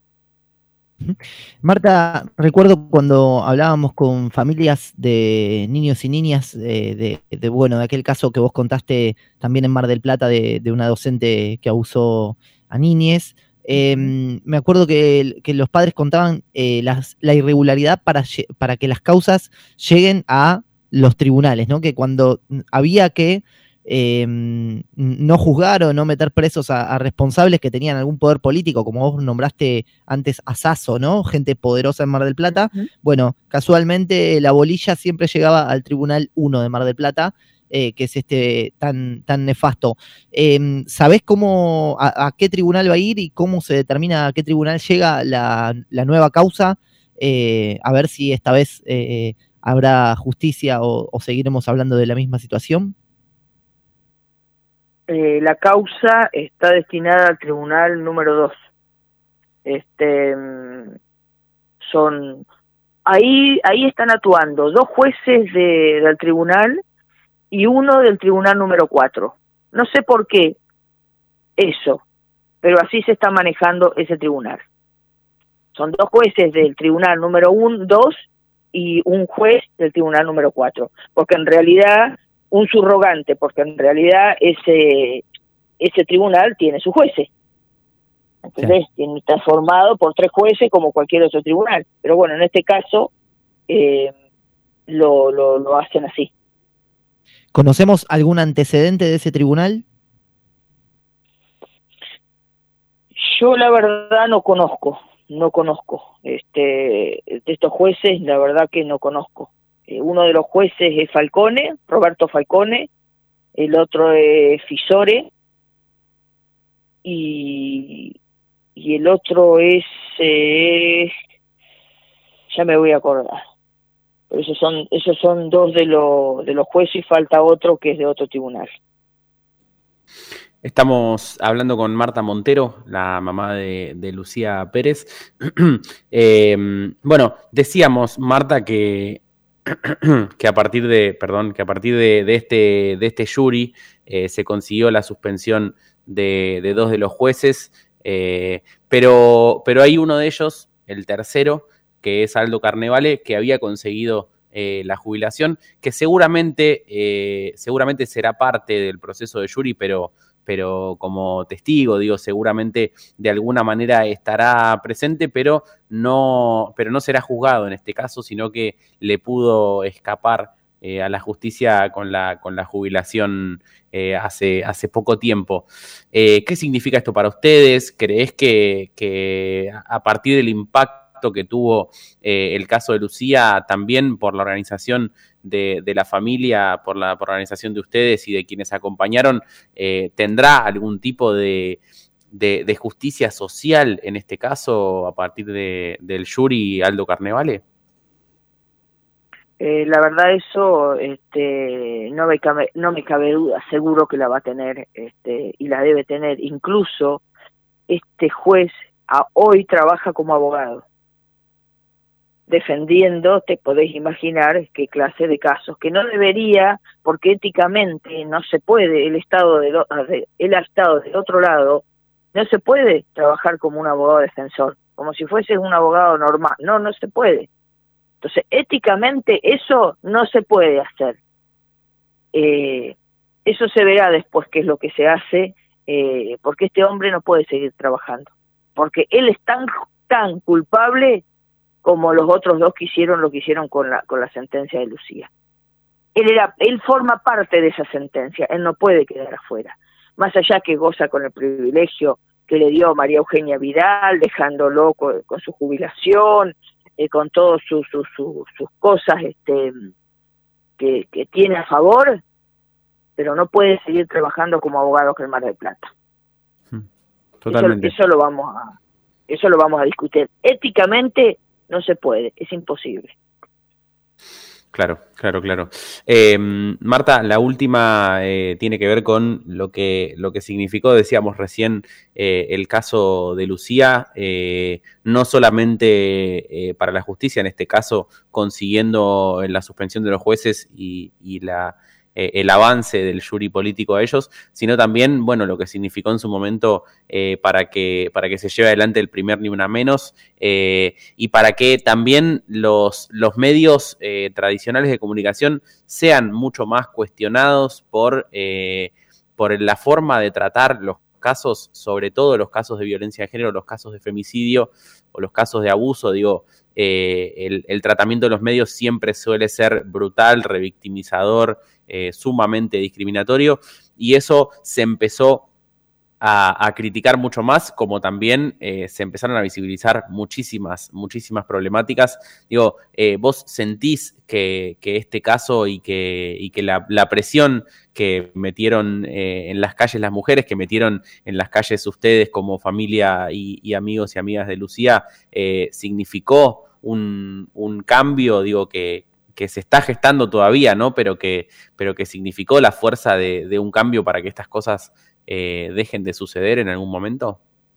Speaker 2: Marta, recuerdo cuando hablábamos con familias de niños y niñas, de aquel caso que vos contaste también en Mar del Plata de una docente que abusó a niñes. Me acuerdo que los padres contaban la irregularidad para que las causas lleguen a los tribunales, ¿no? Que cuando había que no juzgar o no meter presos a responsables que tenían algún poder político, como vos nombraste antes a Sasso, ¿no? Gente poderosa en Mar del Plata. Bueno, casualmente la bolilla siempre llegaba al Tribunal 1 de Mar del Plata, que es tan nefasto. ¿Sabés a qué tribunal va a ir y cómo se determina a qué tribunal llega la nueva causa? A ver si esta vez habrá justicia o seguiremos hablando de la misma situación.
Speaker 8: La causa está destinada al tribunal número 2. Ahí están actuando 2 jueces del tribunal y uno del tribunal número 4. No sé por qué eso, pero así se está manejando ese tribunal. Son 2 jueces del tribunal número 1, 2 y un juez del tribunal número 4, porque en realidad un subrogante, porque en realidad ese tribunal tiene sus jueces. Entonces, está formado por 3 jueces como cualquier otro tribunal. Pero bueno, en este caso lo hacen así.
Speaker 2: ¿Conocemos algún antecedente de ese tribunal?
Speaker 8: Yo la verdad no conozco. De estos jueces, la verdad que no conozco. Uno de los jueces es Falcone, Roberto Falcone, el otro es Fisore, y el otro es, ya me voy a acordar, pero esos son 2 de los jueces, y falta otro que es de otro tribunal.
Speaker 17: Estamos hablando con Marta Montero, la mamá de Lucía Pérez. Bueno, decíamos, Marta, que a partir de este jury se consiguió la suspensión de 2 de los jueces, pero hay uno de ellos, el tercero, que es Aldo Carnevale, que había conseguido la jubilación, que seguramente será parte del proceso de jury, pero como testigo, seguramente de alguna manera estará presente, pero no será juzgado en este caso, sino que le pudo escapar a la justicia con la jubilación hace poco tiempo. ¿Qué significa esto para ustedes? ¿Creés que a partir del impacto que tuvo el caso de Lucía, también por la organización de la familia, por la organización de ustedes y de quienes acompañaron, tendrá algún tipo de justicia social en este caso a partir del jury Aldo Carnevale?
Speaker 8: La verdad eso no me cabe duda, seguro que la va a tener y la debe tener. Incluso este juez hoy trabaja como abogado, defendiendo, te podéis imaginar qué clase de casos, que no debería, porque éticamente no se puede, él ha estado del otro lado, no se puede trabajar como un abogado defensor, como si fuese un abogado normal, no se puede. Entonces, éticamente eso no se puede hacer. Eso se verá después qué es lo que se hace, porque este hombre no puede seguir trabajando, porque él es tan culpable como los otros 2 que hicieron lo que hicieron con la sentencia de Lucía. Él forma parte de esa sentencia, él no puede quedar afuera. más allá que goza con el privilegio que le dio María Eugenia Vidal, dejándolo con su jubilación, con todas sus cosas que tiene a favor, pero no puede seguir trabajando como abogado en el Mar del Plata.
Speaker 17: Totalmente.
Speaker 8: Eso lo vamos a discutir. Éticamente no se puede, es imposible.
Speaker 17: Claro. Marta, la última tiene que ver con lo que significó, decíamos recién, el caso de Lucía, no solamente para la justicia, en este caso consiguiendo la suspensión de los jueces y el avance del jury político a ellos, sino también, bueno, lo que significó en su momento para que se lleve adelante el primer Ni Una Menos, y para que también los medios tradicionales de comunicación sean mucho más cuestionados por la forma de tratar los casos, sobre todo los casos de violencia de género, los casos de femicidio o los casos de abuso. Digo, el tratamiento de los medios siempre suele ser brutal, revictimizador, sumamente discriminatorio, y eso se empezó a criticar mucho más, como también se empezaron a visibilizar muchísimas problemáticas. Digo, ¿vos sentís que este caso y que la presión que metieron en las calles las mujeres, que metieron en las calles ustedes como familia y amigos y amigas de Lucía, significó un cambio, digo, que se está gestando todavía, ¿no? Pero que significó la fuerza de un cambio para que estas cosas dejen de suceder en algún momento?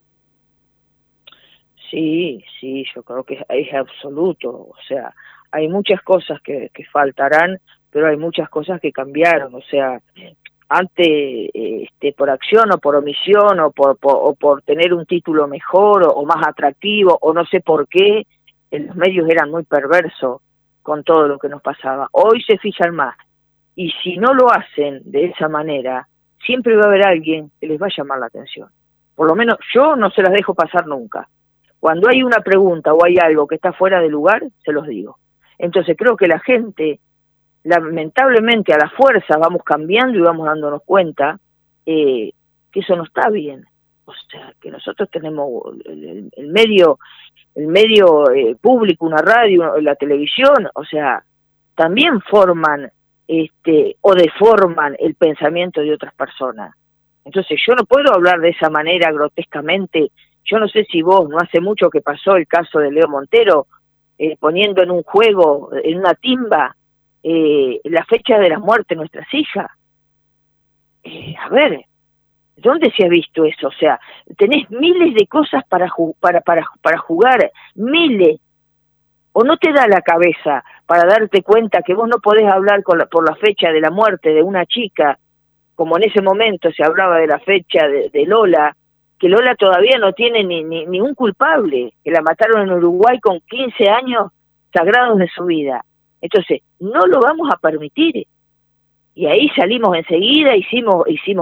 Speaker 8: Sí, yo creo que es absoluto. O sea, hay muchas cosas que faltarán, pero hay muchas cosas que cambiaron. O sea, antes, por acción o por omisión o por tener un título mejor o más atractivo o no sé por qué, los medios eran muy perversos con todo lo que nos pasaba. Hoy se fijan más, y si no lo hacen de esa manera, siempre va a haber alguien que les va a llamar la atención. Por lo menos yo no se las dejo pasar nunca. Cuando hay una pregunta o hay algo que está fuera de lugar, se los digo. Entonces creo que la gente, lamentablemente a la fuerza, vamos cambiando y vamos dándonos cuenta que eso no está bien. O sea, que nosotros tenemos el medio público, una radio, la televisión, o sea, también forman o deforman el pensamiento de otras personas. Entonces yo no puedo hablar de esa manera grotescamente. Yo no sé si vos, no hace mucho que pasó el caso de Leo Montero, poniendo en un juego, en una timba, la fecha de la muerte de nuestras hijas. A ver, ¿dónde se ha visto eso? O sea, tenés miles de cosas para jugar, miles. ¿O no te da la cabeza para darte cuenta que vos no podés hablar por la fecha de la muerte de una chica, como en ese momento se hablaba de la fecha de Lola, que Lola todavía no tiene ni un culpable, que la mataron en Uruguay con 15 años sagrados de su vida? Entonces, no lo vamos a permitir. Y ahí salimos enseguida, hicimos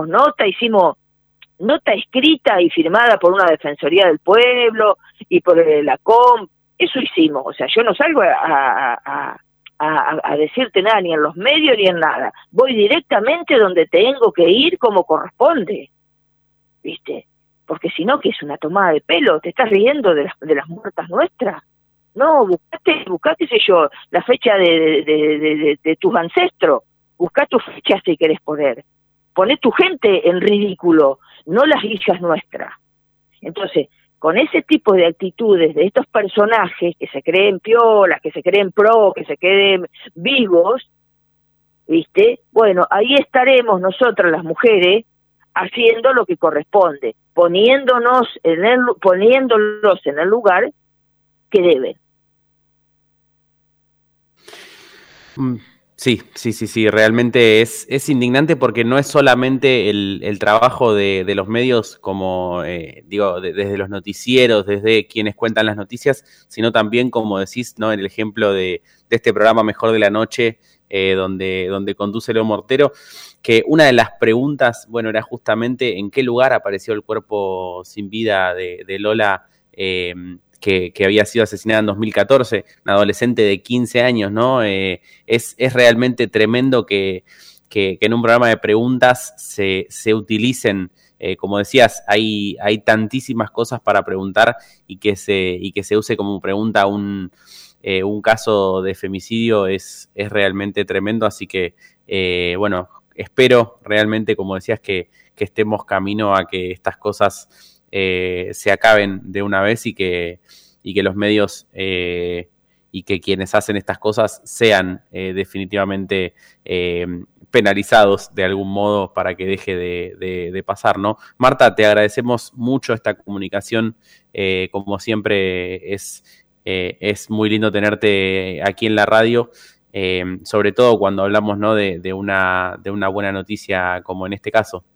Speaker 8: nota escrita y firmada por una Defensoría del Pueblo y por la COM. Eso hicimos. O sea, yo no salgo a decirte nada, ni en los medios ni en nada. Voy directamente donde tengo que ir como corresponde, ¿viste? Porque si no, que es una tomada de pelo. ¿Te estás riendo de las muertas nuestras? No, buscate, sé yo, la fecha de tus ancestros. Buscá tu fecha si querés poner. Poné tu gente en ridículo, no las hijas nuestras. Entonces, con ese tipo de actitudes de estos personajes que se creen piolas, que se creen pro, que se creen vivos, ¿viste? Bueno, ahí estaremos nosotras las mujeres haciendo lo que corresponde, poniéndolos en el lugar que deben.
Speaker 17: Sí, realmente es indignante, porque no es solamente el trabajo de los medios, como desde los noticieros, desde quienes cuentan las noticias, sino también, como decís, ¿no?, en el ejemplo de este programa Mejor de la Noche, donde conduce Leo Montero, que una de las preguntas, bueno, era justamente en qué lugar apareció el cuerpo sin vida de Lola, que había sido asesinada en 2014, una adolescente de 15 años, ¿no? Es realmente tremendo que que en un programa de preguntas se utilicen, como decías, hay tantísimas cosas para preguntar y que se use como pregunta un caso de femicidio es realmente tremendo, así que bueno, espero realmente, como decías, que estemos camino a que estas cosas se acaben de una vez y que los medios y que quienes hacen estas cosas sean definitivamente penalizados de algún modo para que deje de pasar, ¿no? Marta, te agradecemos mucho esta comunicación, como siempre es muy lindo tenerte aquí en la radio, sobre todo cuando hablamos, ¿no?, de una buena noticia como en este caso.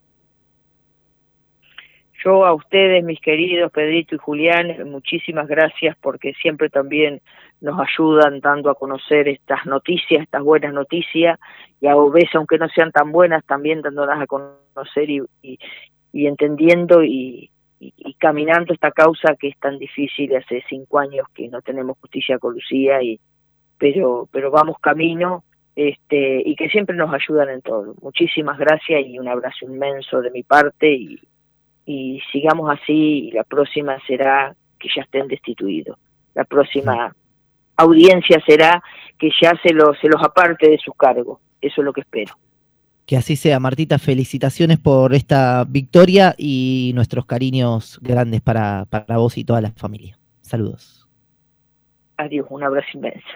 Speaker 8: Yo a ustedes, mis queridos Pedrito y Julián, muchísimas gracias porque siempre también nos ayudan dando a conocer estas noticias, estas buenas noticias, y a veces, aunque no sean tan buenas, también dándolas a conocer y entendiendo y caminando esta causa que es tan difícil. Hace 5 años que no tenemos justicia con Lucía, pero vamos camino, y que siempre nos ayudan en todo. Muchísimas gracias y un abrazo inmenso de mi parte, y sigamos así, y la próxima será que ya estén destituidos. La próxima audiencia será que ya se los aparte de sus cargos. Eso es lo que espero.
Speaker 2: Que así sea, Martita. Felicitaciones por esta victoria y nuestros cariños grandes para vos y toda la familia. Saludos.
Speaker 8: Adiós, un abrazo inmenso.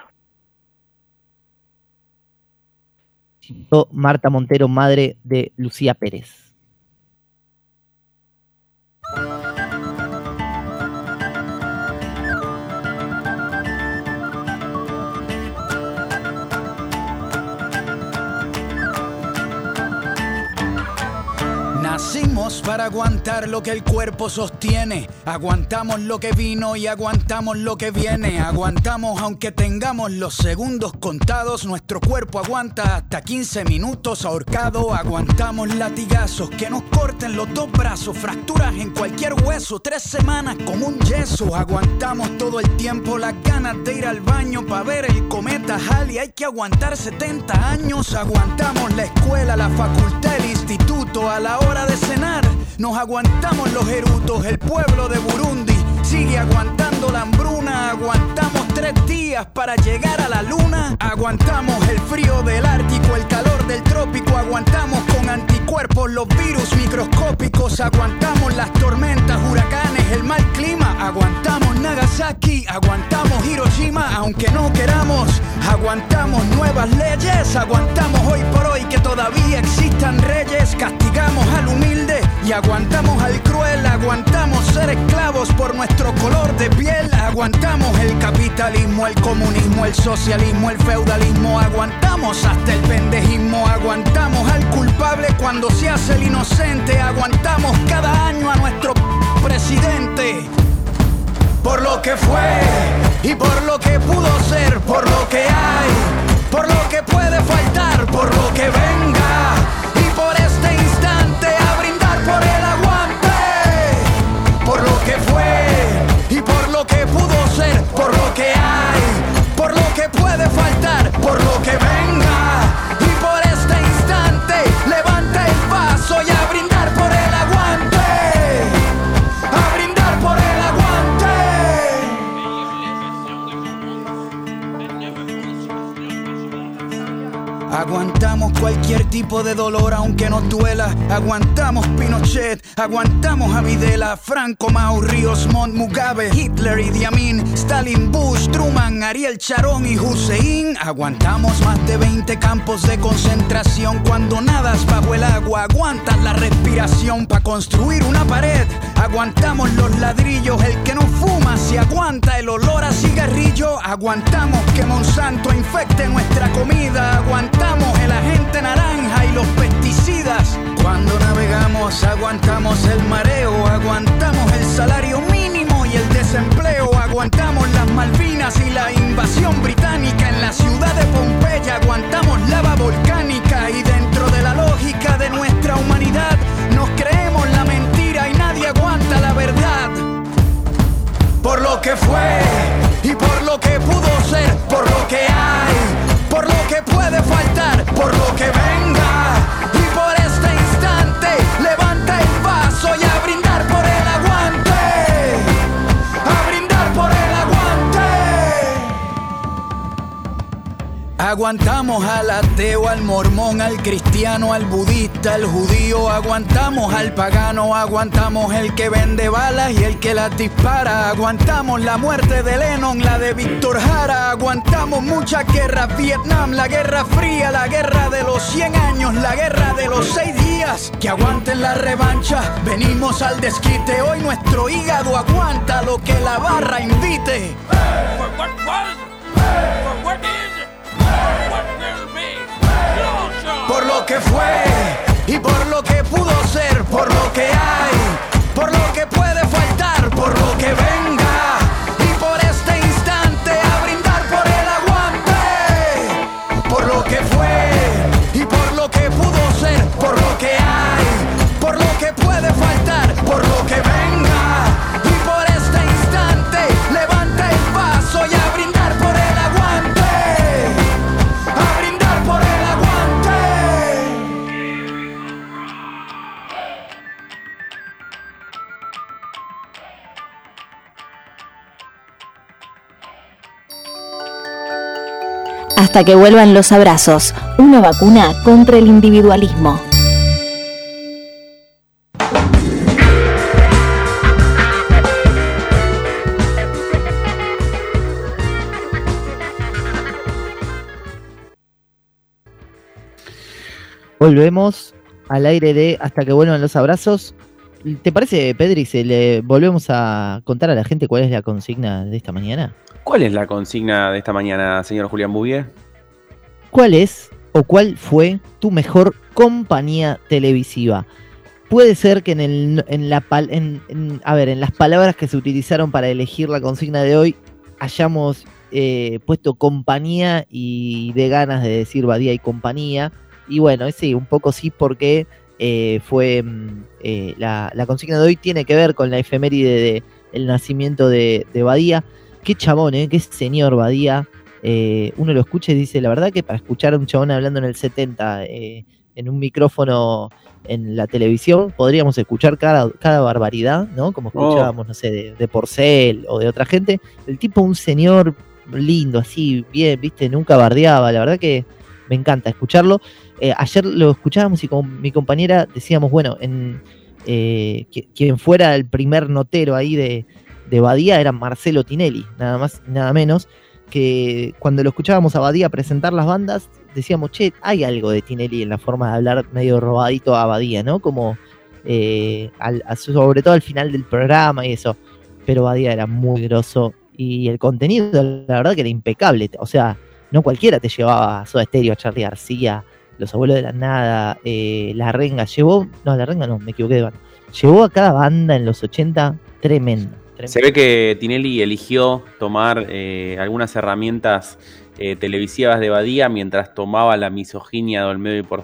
Speaker 2: Marta Montero, madre de Lucía Pérez.
Speaker 9: Nacimos para aguantar lo que el cuerpo sostiene. Aguantamos lo que vino y aguantamos lo que viene. Aguantamos aunque tengamos los segundos contados. Nuestro cuerpo aguanta hasta 15 minutos ahorcado. Aguantamos latigazos que nos corten los 2 brazos. Fracturas en cualquier hueso, 3 semanas como un yeso. Aguantamos todo el tiempo las ganas de ir al baño para ver el cometa Halley. Hay que aguantar 70 años. Aguantamos la escuela, la facultad, el instituto. A la hora de cenar nos aguantamos los erutos. El pueblo de Burundi sigue aguantando la hambruna. Aguantamos 3 días para llegar a la luna. Aguantamos el frío del Ártico, el calor del trópico. Aguantamos con anticuerpos los virus microscópicos. Aguantamos las tormentas, huracanes, el mal clima. Aguantamos Nagasaki, aguantamos Hiroshima, aunque no queramos. Aguantamos nuevas leyes. Aguantamos hoy por hoy que todavía existan reyes. Castigamos al humilde y aguantamos al cruel. Aguantamos ser esclavos por nuestro color de piel. Aguantamos el capitalismo, el comunismo, el socialismo, el feudalismo. Aguantamos hasta el pendejismo. Aguantamos al culpable cuando se hace el inocente. Aguantamos cada año a nuestro presidente. Por lo que fue y por lo que pudo ser, por lo que hay, por lo que puede faltar, por lo que venga y por este instante a brindar por el aguante. Por lo que fue y por lo que pudo ser, por lo que hay, por lo que puede faltar, por lo que venga y por este instante levanta el vaso y a brindar por el aguante. A brindar por el aguante. Aguantamos cualquier tipo de dolor aunque nos duela. Aguantamos Pinochet, aguantamos a Videla, Franco, Mao, Ríos Montt, Mugabe, Hitler, Idi Amin, Stalin, Bush, Truman, Ariel Sharon y Hussein. Aguantamos más de 20 campos de concentración. Cuando nadas bajo el agua aguantas la respiración para construir una pared. Aguantamos los ladrillos, el que no fuma se aguanta el olor a cigarrillo. Aguantamos que Monsanto infecte nuestra comida. Aguantamos el agente naranja y los pesticidas. Cuando navegamos aguantamos el mareo. Aguantamos el salario mínimo y el desempleo. Aguantamos las Malvinas y la invasión británica. En la ciudad de Pompeya aguantamos lava volcánica. Y dentro de la lógica de nuestra humanidad nos creemos la mentira y nadie aguanta la verdad. Por lo que fue y por lo que pudo ser, por lo que hay, por lo que puede faltar, por lo que venga. Y por este instante, levanta el vaso y a brindar por el aguante. A brindar por el aguante. Aguantamos al ateo, al mormón, al cristiano, al budista, al judío. Aguantamos al pagano, aguantamos el que vende balas y el que las dispara. Aguantamos la muerte de Lennon, la de Víctor Jara. Aguantamos muchas guerras, Vietnam, la Guerra Fría, la guerra de los 100 años, la guerra de los 6 días. Que aguanten la revancha, venimos al desquite. Hoy nuestro hígado aguanta lo que la barra invite. Por lo que fue y por lo que pudo ser, por lo que hay, por lo que puede faltar, por lo que venga. Y por este instante a brindar por el aguante. Por lo que fue y por lo que pudo ser, por lo que hay, por lo que puede faltar, por lo que venga. Y por este instante levanta el vaso y a brindar por el aguante. A brindar por el aguante.
Speaker 21: Hasta que vuelvan los abrazos, una vacuna contra el individualismo.
Speaker 2: Volvemos al aire de Hasta que vuelvan los abrazos. ¿Te parece, Pedri, si le volvemos a contar a la gente cuál es la consigna de esta mañana?
Speaker 17: ¿Cuál es la consigna de esta mañana, señor Julián Bouvier?
Speaker 2: ¿Cuál es o cuál fue tu mejor compañía televisiva? Puede ser que en las palabras que se utilizaron para elegir la consigna de hoy hayamos puesto compañía y de ganas de decir Badía y compañía. Y bueno, sí, un poco sí, porque fue la consigna de hoy tiene que ver con la efeméride del nacimiento de Badía. Qué chabón, qué señor Badía. Uno lo escucha y dice, la verdad que para escuchar a un chabón hablando en el 70 en un micrófono en la televisión, podríamos escuchar cada barbaridad, ¿no? Como escuchábamos, no sé, de Porcel o de otra gente. El tipo, un señor lindo, así, bien, viste, nunca bardeaba. La verdad que me encanta escucharlo. Ayer lo escuchábamos y con mi compañera decíamos, bueno, quien fuera el primer notero ahí de Badía era Marcelo Tinelli, nada más, nada menos, que cuando lo escuchábamos a Badía presentar las bandas, decíamos, che, hay algo de Tinelli en la forma de hablar medio robadito a Badía, ¿no? Como sobre todo al final del programa y eso. Pero Badía era muy groso y el contenido, la verdad que era impecable. O sea, no cualquiera te llevaba a Soda Stereo, a Charly García, Los Abuelos de la Nada, La Renga. La Renga no, me equivoqué de banda. Llevó a cada banda en los 80 tremendo.
Speaker 17: Se ve que Tinelli eligió tomar algunas herramientas televisivas de Badía mientras tomaba la misoginia de Olmedo y por...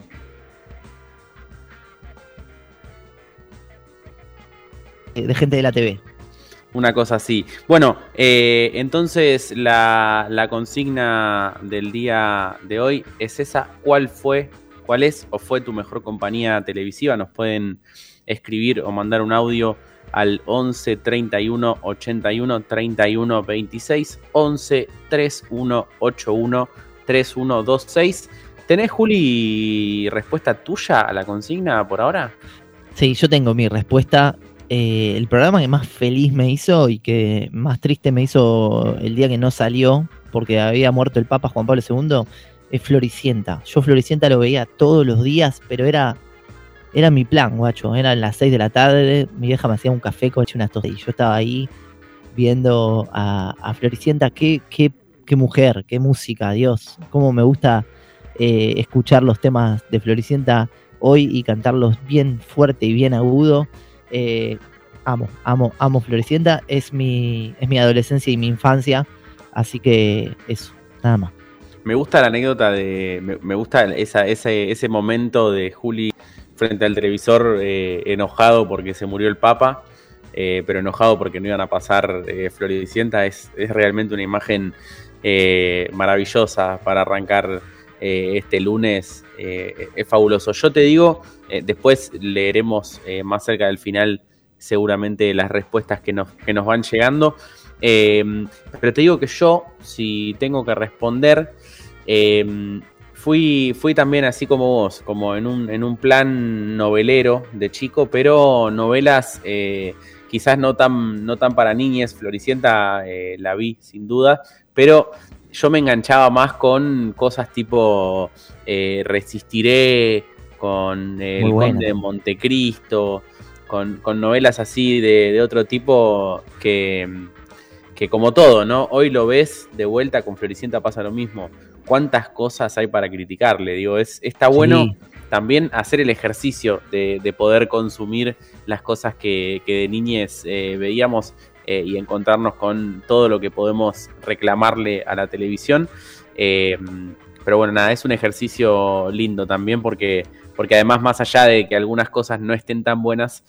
Speaker 2: de gente de la TV.
Speaker 17: Una cosa así. Bueno, entonces la consigna del día de hoy es esa. ¿Cuál es o fue tu mejor compañía televisiva? Nos pueden escribir o mandar un audio al 11 31 81 31 26, 11 31 81 31 26. ¿Tenés, Juli, respuesta tuya a la consigna por ahora?
Speaker 2: Sí, yo tengo mi respuesta. El programa que más feliz me hizo y que más triste me hizo el día que no salió, porque había muerto el Papa Juan Pablo II, es Floricienta. Yo Floricienta lo veía todos los días, pero era mi plan, guacho. Eran las 6 de la tarde, mi vieja me hacía un café con unas tostas y yo estaba ahí viendo a Floricienta. Qué mujer, qué música, Dios. Cómo me gusta escuchar los temas de Floricienta hoy y cantarlos bien fuerte y bien agudo. Amo Floricienta. Es mi adolescencia y mi infancia. Así que eso, nada más.
Speaker 17: Me gusta la anécdota me gusta ese momento de Juli frente al televisor enojado porque se murió el Papa. pero enojado porque no iban a pasar Floricienta. Es realmente una imagen maravillosa para arrancar este lunes. Es fabuloso. Yo te digo, después leeremos más cerca del final seguramente las respuestas que nos van llegando. Pero te digo que yo, si tengo que responder, fui también así como vos, como en un plan novelero de chico, pero novelas quizás no tan para niñes. Floricienta la vi sin duda, pero yo me enganchaba más con cosas tipo Resistiré, con El Conde de Montecristo, con novelas así de otro tipo que como todo, ¿no? Hoy lo ves de vuelta, con Floricienta pasa lo mismo. ¿Cuántas cosas hay para criticarle? Digo, está bueno también hacer el ejercicio de poder consumir las cosas que de niñez veíamos y encontrarnos con todo lo que podemos reclamarle a la televisión. Pero bueno, nada, es un ejercicio lindo también porque además, más allá de que algunas cosas no estén tan buenas,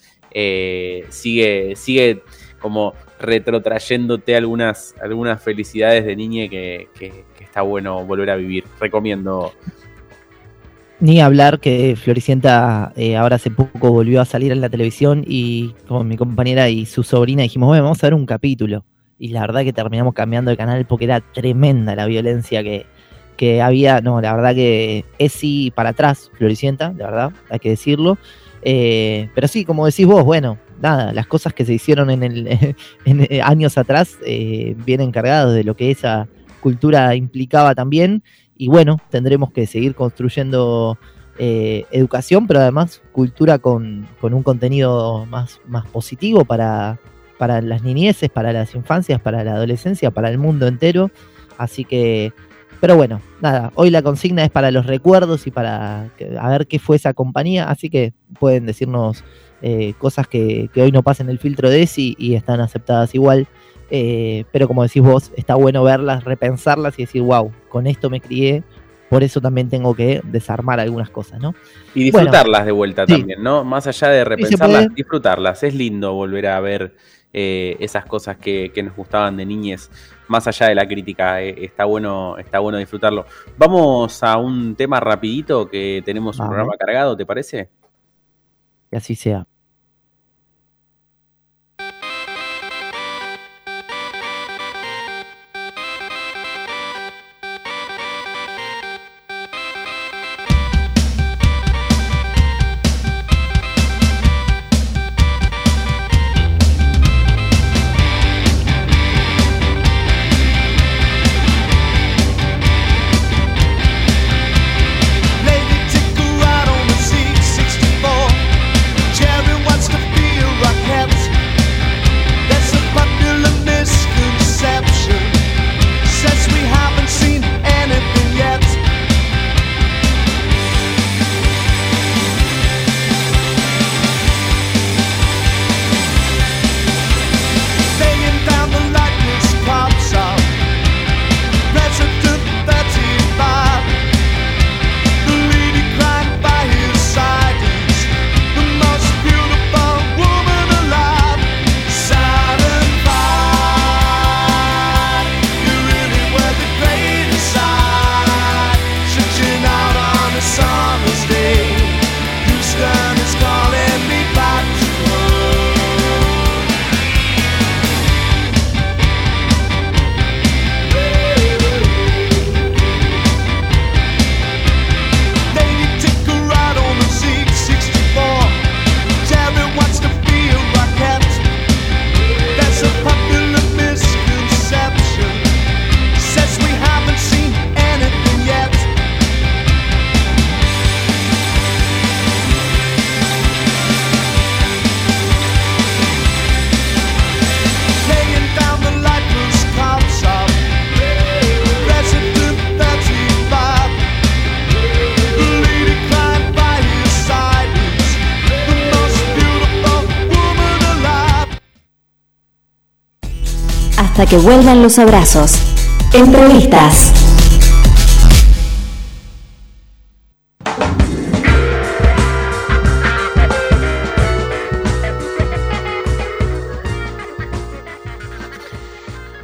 Speaker 17: sigue como retrotrayéndote algunas felicidades de niñe que está bueno volver a vivir. Recomiendo.
Speaker 2: Ni hablar que Floricienta ahora hace poco volvió a salir en la televisión, y con mi compañera y su sobrina dijimos, bueno, vamos a ver un capítulo. Y la verdad que terminamos cambiando de canal porque era tremenda la violencia que había. No, la verdad que es sí para atrás Floricienta, la verdad, hay que decirlo. Pero sí, como decís vos, bueno, nada, las cosas que se hicieron en años atrás vienen cargadas de lo que esa cultura implicaba también. Y bueno, tendremos que seguir construyendo educación, pero además cultura con un contenido más positivo para las niñeces, para las infancias, para la adolescencia, para el mundo entero. Así que, pero bueno, nada, hoy la consigna es para los recuerdos y para a ver qué fue esa compañía. Así que pueden decirnos cosas que hoy no pasen el filtro de ESI y están aceptadas igual. Pero como decís vos, está bueno verlas, repensarlas y decir, wow, con esto me crié, por eso también tengo que desarmar algunas cosas, ¿no?
Speaker 17: Y disfrutarlas de vuelta también, ¿no? Más allá de repensarlas, disfrutarlas. Es lindo volver a ver esas cosas que nos gustaban de niñez, más allá de la crítica. Está bueno disfrutarlo. Vamos a un tema rapidito, que tenemos un programa cargado, ¿te parece?
Speaker 2: Que así sea.
Speaker 21: Hasta que vuelvan los abrazos. Entrevistas.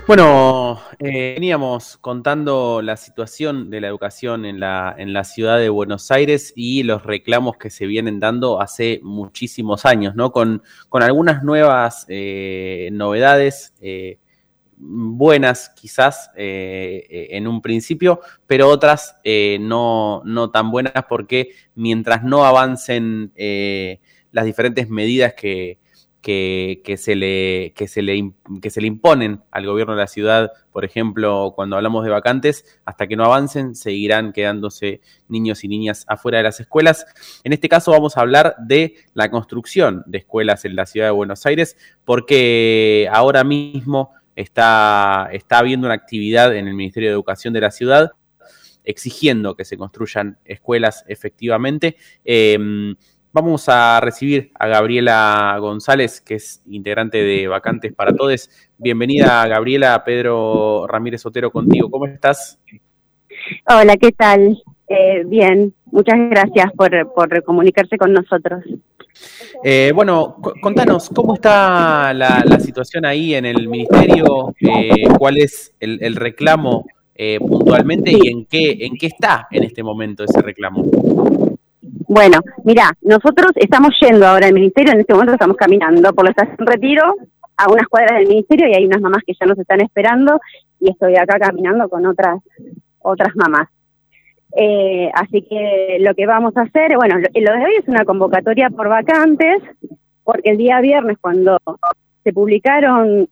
Speaker 17: Bueno, veníamos contando la situación de la educación en la ciudad de Buenos Aires y los reclamos que se vienen dando hace muchísimos años, ¿no? Con algunas nuevas novedades, buenas quizás en un principio, pero otras no tan buenas, porque mientras no avancen las diferentes medidas que se le imponen al gobierno de la ciudad, por ejemplo, cuando hablamos de vacantes, hasta que no avancen, seguirán quedándose niños y niñas afuera de las escuelas. En este caso vamos a hablar de la construcción de escuelas en la ciudad de Buenos Aires, porque ahora mismo está habiendo una actividad en el Ministerio de Educación de la ciudad exigiendo que se construyan escuelas efectivamente. Vamos a recibir a Gabriela González, que es integrante de Vacantes para Todes. Bienvenida, Gabriela. Pedro Ramírez Otero contigo. ¿Cómo estás?
Speaker 10: Hola, ¿qué tal? Bien, muchas gracias por comunicarse con nosotros.
Speaker 17: Bueno, contanos, ¿cómo está la situación ahí en el ministerio? ¿Cuál es el reclamo puntualmente y en qué está en este momento ese reclamo?
Speaker 10: Bueno, mirá, nosotros estamos yendo ahora al ministerio, en este momento estamos caminando por la estación Retiro, a unas cuadras del ministerio, y hay unas mamás que ya nos están esperando, y estoy acá caminando con otras mamás. Así que lo que vamos a hacer, bueno, lo de hoy es una convocatoria por vacantes, porque el día viernes, cuando se publicaron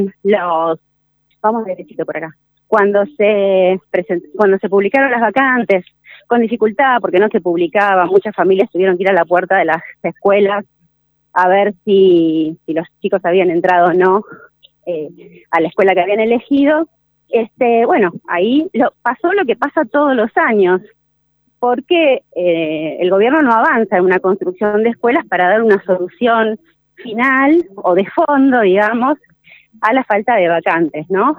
Speaker 10: vamos derechito por acá, cuando se publicaron las vacantes, con dificultad porque no se publicaba, muchas familias tuvieron que ir a la puerta de las escuelas a ver si los chicos habían entrado o no a la escuela que habían elegido. Bueno, ahí pasó lo que pasa todos los años, porque el gobierno no avanza en una construcción de escuelas para dar una solución final o de fondo, digamos, a la falta de vacantes, ¿no?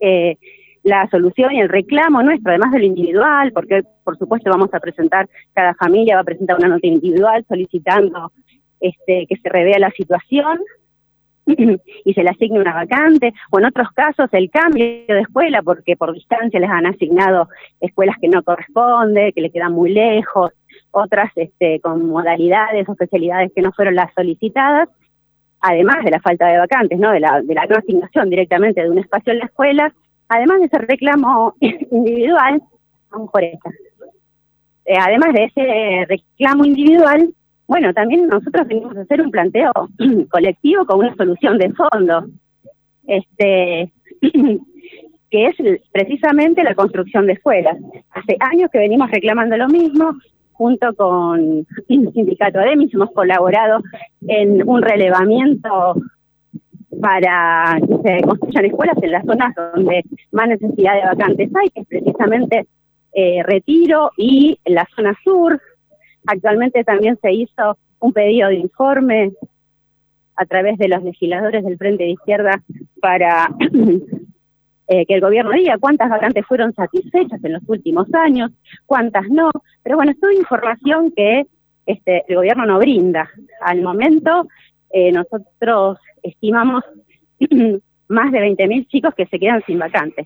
Speaker 10: La solución y el reclamo nuestro, además de lo individual, porque por supuesto vamos a presentar, cada familia va a presentar una nota individual solicitando que se revea la situación y se le asigne una vacante, o en otros casos el cambio de escuela, porque por distancia les han asignado escuelas que no corresponden, que le quedan muy lejos, otras con modalidades o especialidades que no fueron las solicitadas, además de la falta de vacantes, ¿no? de la no asignación directamente de un espacio en la escuela. Además de ese reclamo individual, vamos por esta. Además de ese reclamo individual, bueno, también nosotros venimos a hacer un planteo colectivo con una solución de fondo, que es precisamente la construcción de escuelas. Hace años que venimos reclamando lo mismo, junto con el sindicato ADEMIS, hemos colaborado en un relevamiento para que se construyan escuelas en las zonas donde más necesidad de vacantes hay, que es precisamente Retiro y la zona sur. Actualmente también se hizo un pedido de informe a través de los legisladores del Frente de Izquierda para que el gobierno diga cuántas vacantes fueron satisfechas en los últimos años, cuántas no, pero bueno, es toda información que el gobierno no brinda. Al momento nosotros estimamos más de 20.000 chicos que se quedan sin vacantes.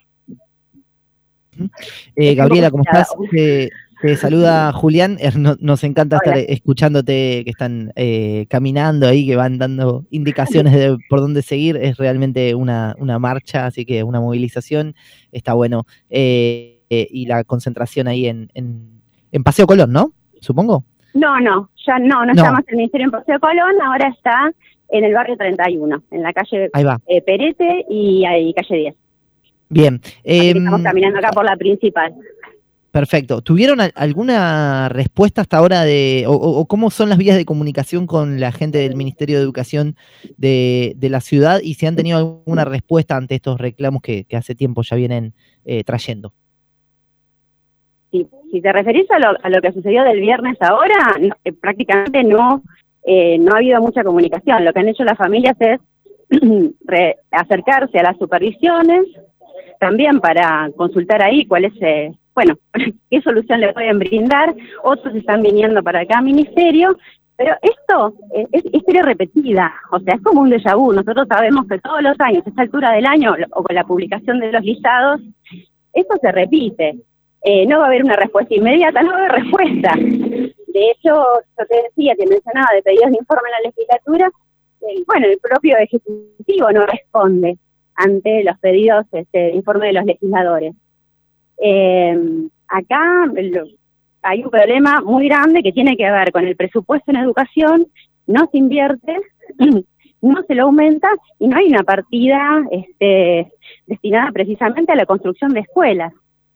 Speaker 2: Gabriela, ¿cómo estás? Te saluda Julián, nos encanta estar escuchándote, que están caminando ahí, que van dando indicaciones de por dónde seguir. Es realmente una marcha, así que una movilización, está bueno. Y la concentración ahí en Paseo Colón, ¿no? Supongo.
Speaker 10: No está más el Ministerio en Paseo Colón, ahora está en el barrio 31, en la calle Perete y calle 10.
Speaker 2: Bien.
Speaker 10: Estamos caminando acá por la principal.
Speaker 2: Perfecto. ¿Tuvieron alguna respuesta hasta ahora o cómo son las vías de comunicación con la gente del Ministerio de Educación de la ciudad, y si han tenido alguna respuesta ante estos reclamos que hace tiempo ya vienen trayendo?
Speaker 10: Si te referís a lo que sucedió del viernes ahora, prácticamente no ha habido mucha comunicación. Lo que han hecho las familias es acercarse a las supervisiones, también para consultar ahí cuál es, qué solución le pueden brindar. Otros están viniendo para acá al ministerio, Pero esto es historia repetida, o sea, es como un déjà vu. Nosotros sabemos que todos los años, a esta altura del año, o con la publicación de los listados, esto se repite. No va a haber una respuesta inmediata, no va a haber respuesta. De hecho, yo te decía, te mencionaba de pedidos de informe en la legislatura, el propio Ejecutivo no responde ante los pedidos de informe de los legisladores. Acá hay un problema muy grande que tiene que ver con el presupuesto en educación, no se invierte, no se lo aumenta y no hay una partida destinada precisamente a la construcción de escuelas.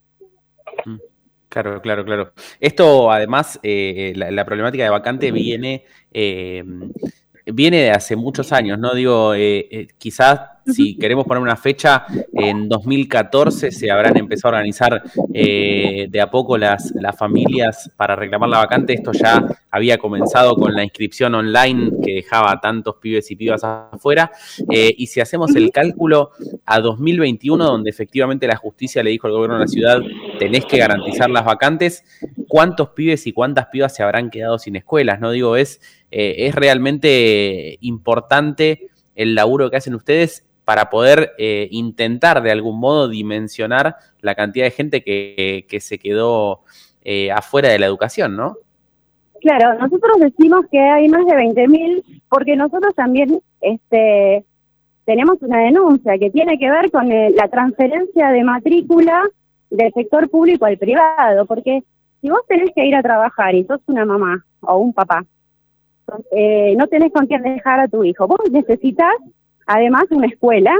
Speaker 17: Claro. Esto, además, la problemática de vacante viene de hace muchos años, ¿no? Digo, quizás si queremos poner una fecha, en 2014 se habrán empezado a organizar de a poco las familias para reclamar la vacante. Esto ya había comenzado con la inscripción online que dejaba a tantos pibes y pibas afuera. Y si hacemos el cálculo a 2021, donde efectivamente la justicia le dijo al gobierno de la ciudad, tenés que garantizar las vacantes, ¿cuántos pibes y cuántas pibas se habrán quedado sin escuelas? No digo, es realmente importante el laburo que hacen ustedes para poder intentar de algún modo dimensionar la cantidad de gente que se quedó afuera de la educación, ¿no?
Speaker 10: Claro, nosotros decimos que hay más de 20.000 porque nosotros también tenemos una denuncia que tiene que ver con la transferencia de matrícula del sector público al privado, porque si vos tenés que ir a trabajar y sos una mamá o un papá, no tenés con quién dejar a tu hijo, vos necesitas además una escuela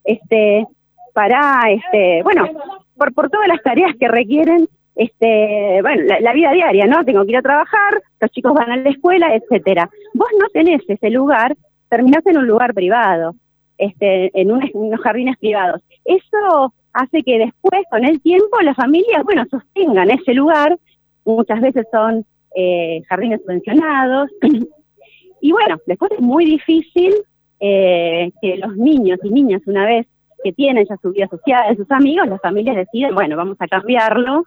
Speaker 10: para por todas las tareas que requieren la vida diaria, ¿no? Tengo que ir a trabajar, los chicos van a la escuela, etcétera. Vos no tenés ese lugar, terminás en un lugar privado, en unos jardines privados. Eso hace que después, con el tiempo, las familias, sostengan ese lugar. Muchas veces son jardines subvencionados. Y después es muy difícil que los niños y niñas, una vez que tienen ya su vida social, sus amigos, las familias deciden, vamos a cambiarlo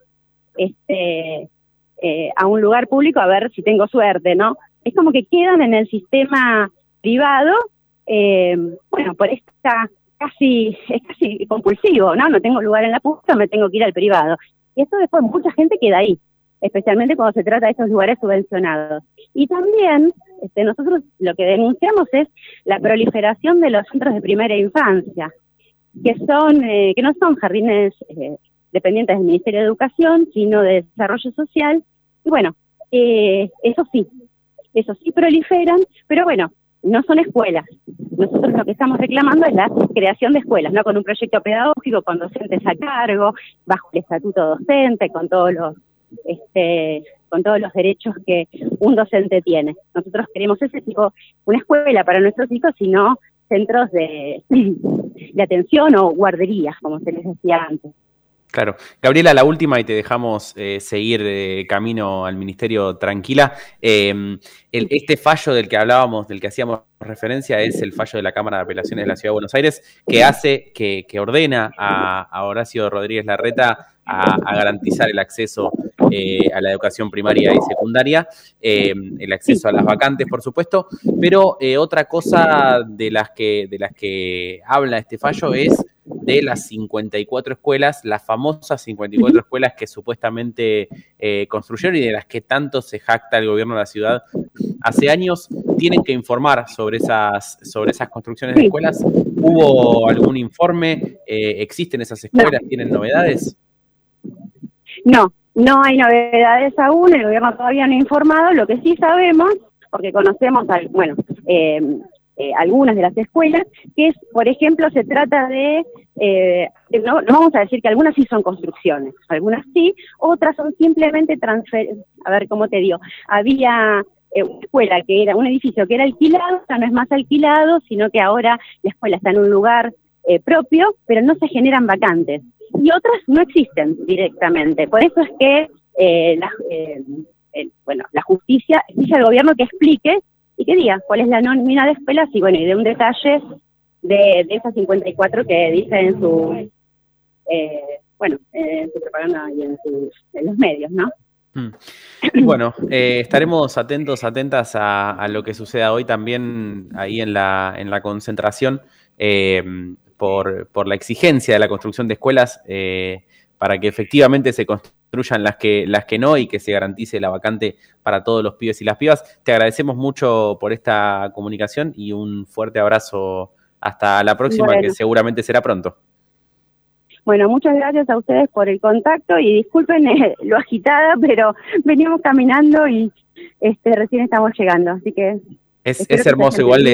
Speaker 10: a un lugar público a ver si tengo suerte, ¿no? Es como que quedan en el sistema privado, por esta es casi compulsivo, ¿no? No tengo lugar en la pública, me tengo que ir al privado. Y eso después mucha gente queda ahí, especialmente cuando se trata de esos lugares subvencionados. Y también nosotros lo que denunciamos es la proliferación de los centros de primera infancia, que no son jardines dependientes del Ministerio de Educación, sino de Desarrollo Social. Y eso sí proliferan, pero no son escuelas. Nosotros lo que estamos reclamando es la creación de escuelas, ¿no? Con un proyecto pedagógico, con docentes a cargo, bajo el estatuto docente, con todos los derechos que un docente tiene. Nosotros queremos ese tipo, una escuela para nuestros hijos, y no centros de atención o guarderías, como se les decía antes.
Speaker 17: Claro. Gabriela, la última y te dejamos seguir camino al ministerio tranquila. Este fallo del que hablábamos, del que hacíamos referencia, es el fallo de la Cámara de Apelaciones de la Ciudad de Buenos Aires, que ordena a Horacio Rodríguez Larreta a garantizar el acceso a la educación primaria y secundaria, el acceso a las vacantes, por supuesto, pero otra cosa de las que habla este fallo es de las 54 escuelas, las famosas 54 escuelas que supuestamente construyeron y de las que tanto se jacta el gobierno de la ciudad hace años. Tienen que informar sobre esas construcciones de escuelas. ¿Hubo algún informe? ¿Existen esas escuelas? No. ¿Tienen novedades?
Speaker 10: No hay novedades aún, el gobierno todavía no ha informado. Lo que sí sabemos, porque conocemos algunas de las escuelas, que es, por ejemplo, se trata de, no vamos a decir que algunas sí son construcciones, algunas sí, otras son simplemente a ver, ¿cómo te digo? Había una escuela que era un edificio que era alquilado, ya no es más alquilado, sino que ahora la escuela está en un lugar propio, pero no se generan vacantes. Y otras no existen directamente. Por eso es que la justicia exige al gobierno que explique y que diga cuál es la nómina de escuelas y de un detalle de esas 54 que dice en su propaganda y en los medios, ¿no?
Speaker 17: Bueno, estaremos atentas a lo que suceda hoy también ahí en la concentración por la exigencia de la construcción de escuelas para que efectivamente se construyan las que no y que se garantice la vacante para todos los pibes y las pibas. Te agradecemos mucho por esta comunicación y un fuerte abrazo hasta la próxima, que seguramente será pronto.
Speaker 10: Bueno, muchas gracias a ustedes por el contacto y disculpen lo agitada, pero veníamos caminando y recién estamos llegando, así que...
Speaker 17: Es hermoso, igual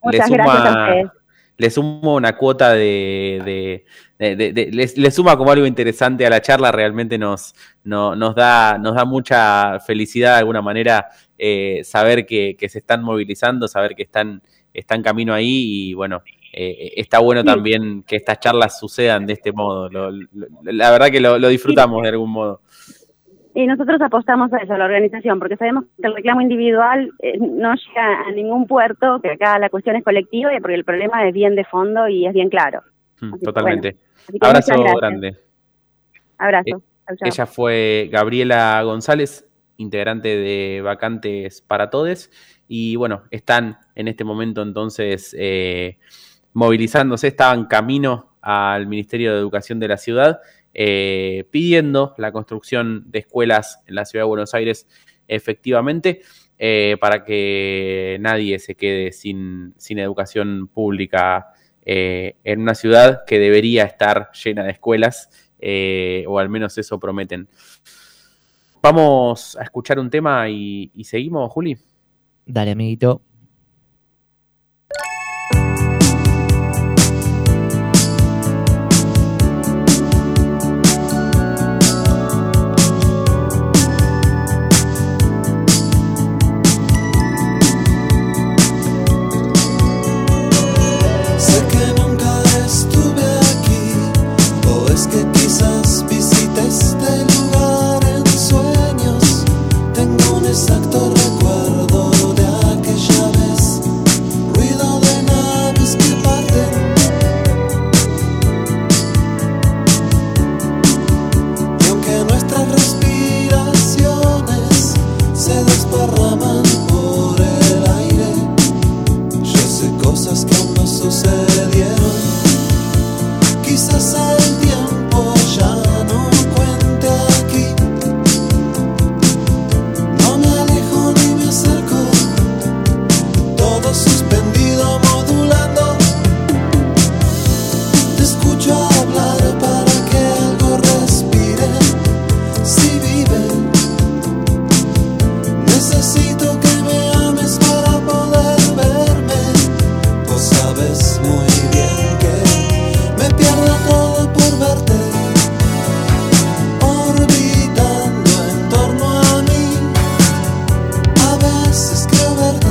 Speaker 17: le sumo una cuota le suma como algo interesante a la charla, realmente nos da mucha felicidad de alguna manera saber que se están movilizando, saber que están camino ahí y bueno... está bueno también que estas charlas sucedan de este modo. La verdad que lo disfrutamos de algún modo.
Speaker 10: Y nosotros apostamos a eso, a la organización, porque sabemos que el reclamo individual no llega a ningún puerto, que acá la cuestión es colectiva y porque el problema es bien de fondo y es bien claro.
Speaker 17: Totalmente.
Speaker 10: Bueno,
Speaker 17: abrazo grande.
Speaker 10: Abrazo.
Speaker 17: Ella fue Gabriela González, integrante de Vacantes para Todes, y bueno, están en este momento entonces... movilizándose, estaban camino al Ministerio de Educación de la ciudad, pidiendo la construcción de escuelas en la ciudad de Buenos Aires efectivamente, para que nadie se quede sin educación pública en una ciudad que debería estar llena de escuelas, o al menos eso prometen. Vamos a escuchar un tema y seguimos, Juli.
Speaker 2: Dale, amiguito.
Speaker 11: Exacto recuerdo de aquella vez, ruido de naves que parten, y aunque nuestras respiraciones se desparraman por el aire, yo sé cosas que aún no sucedieron. Quizás el tiempo ya no cuente aquí. Todo suspendido, modulando. Te escucho hablar para que algo respire. Si vive, necesito que me ames para poder verme. Vos sabes muy bien que me pierdo todo por verte, orbitando en torno a mí. A veces creo verte.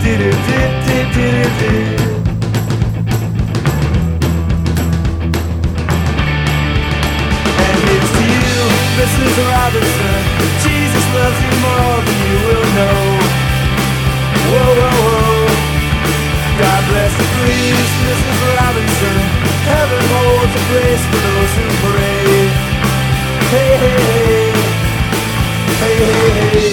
Speaker 11: Mrs. Robinson, Jesus loves you more than you will know. Whoa, whoa, whoa. God bless you, please, Mrs. Robinson. Heaven holds a place for those who pray. Hey, hey, hey. Hey, hey,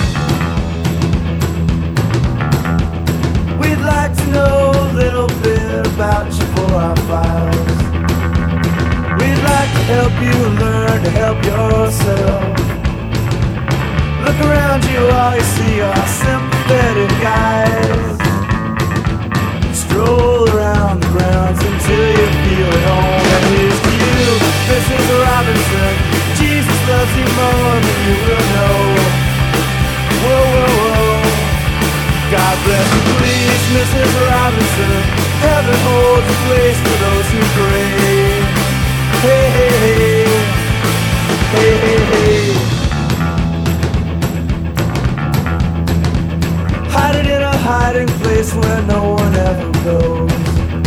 Speaker 11: hey. We'd like to know a little bit about you for our files. We'd like to help you learn to help yourself. Look around you, all you see are sympathetic guys. Stroll around the grounds until you feel at home. And here's to you, Mrs. Robinson. Jesus loves you more than you will know. Whoa, whoa, whoa. God bless you, please, Mrs. Robinson. Heaven holds a place for those who pray. Hey, hey, hey, hey, hey, hey. Hide it in a hiding place where no one ever goes.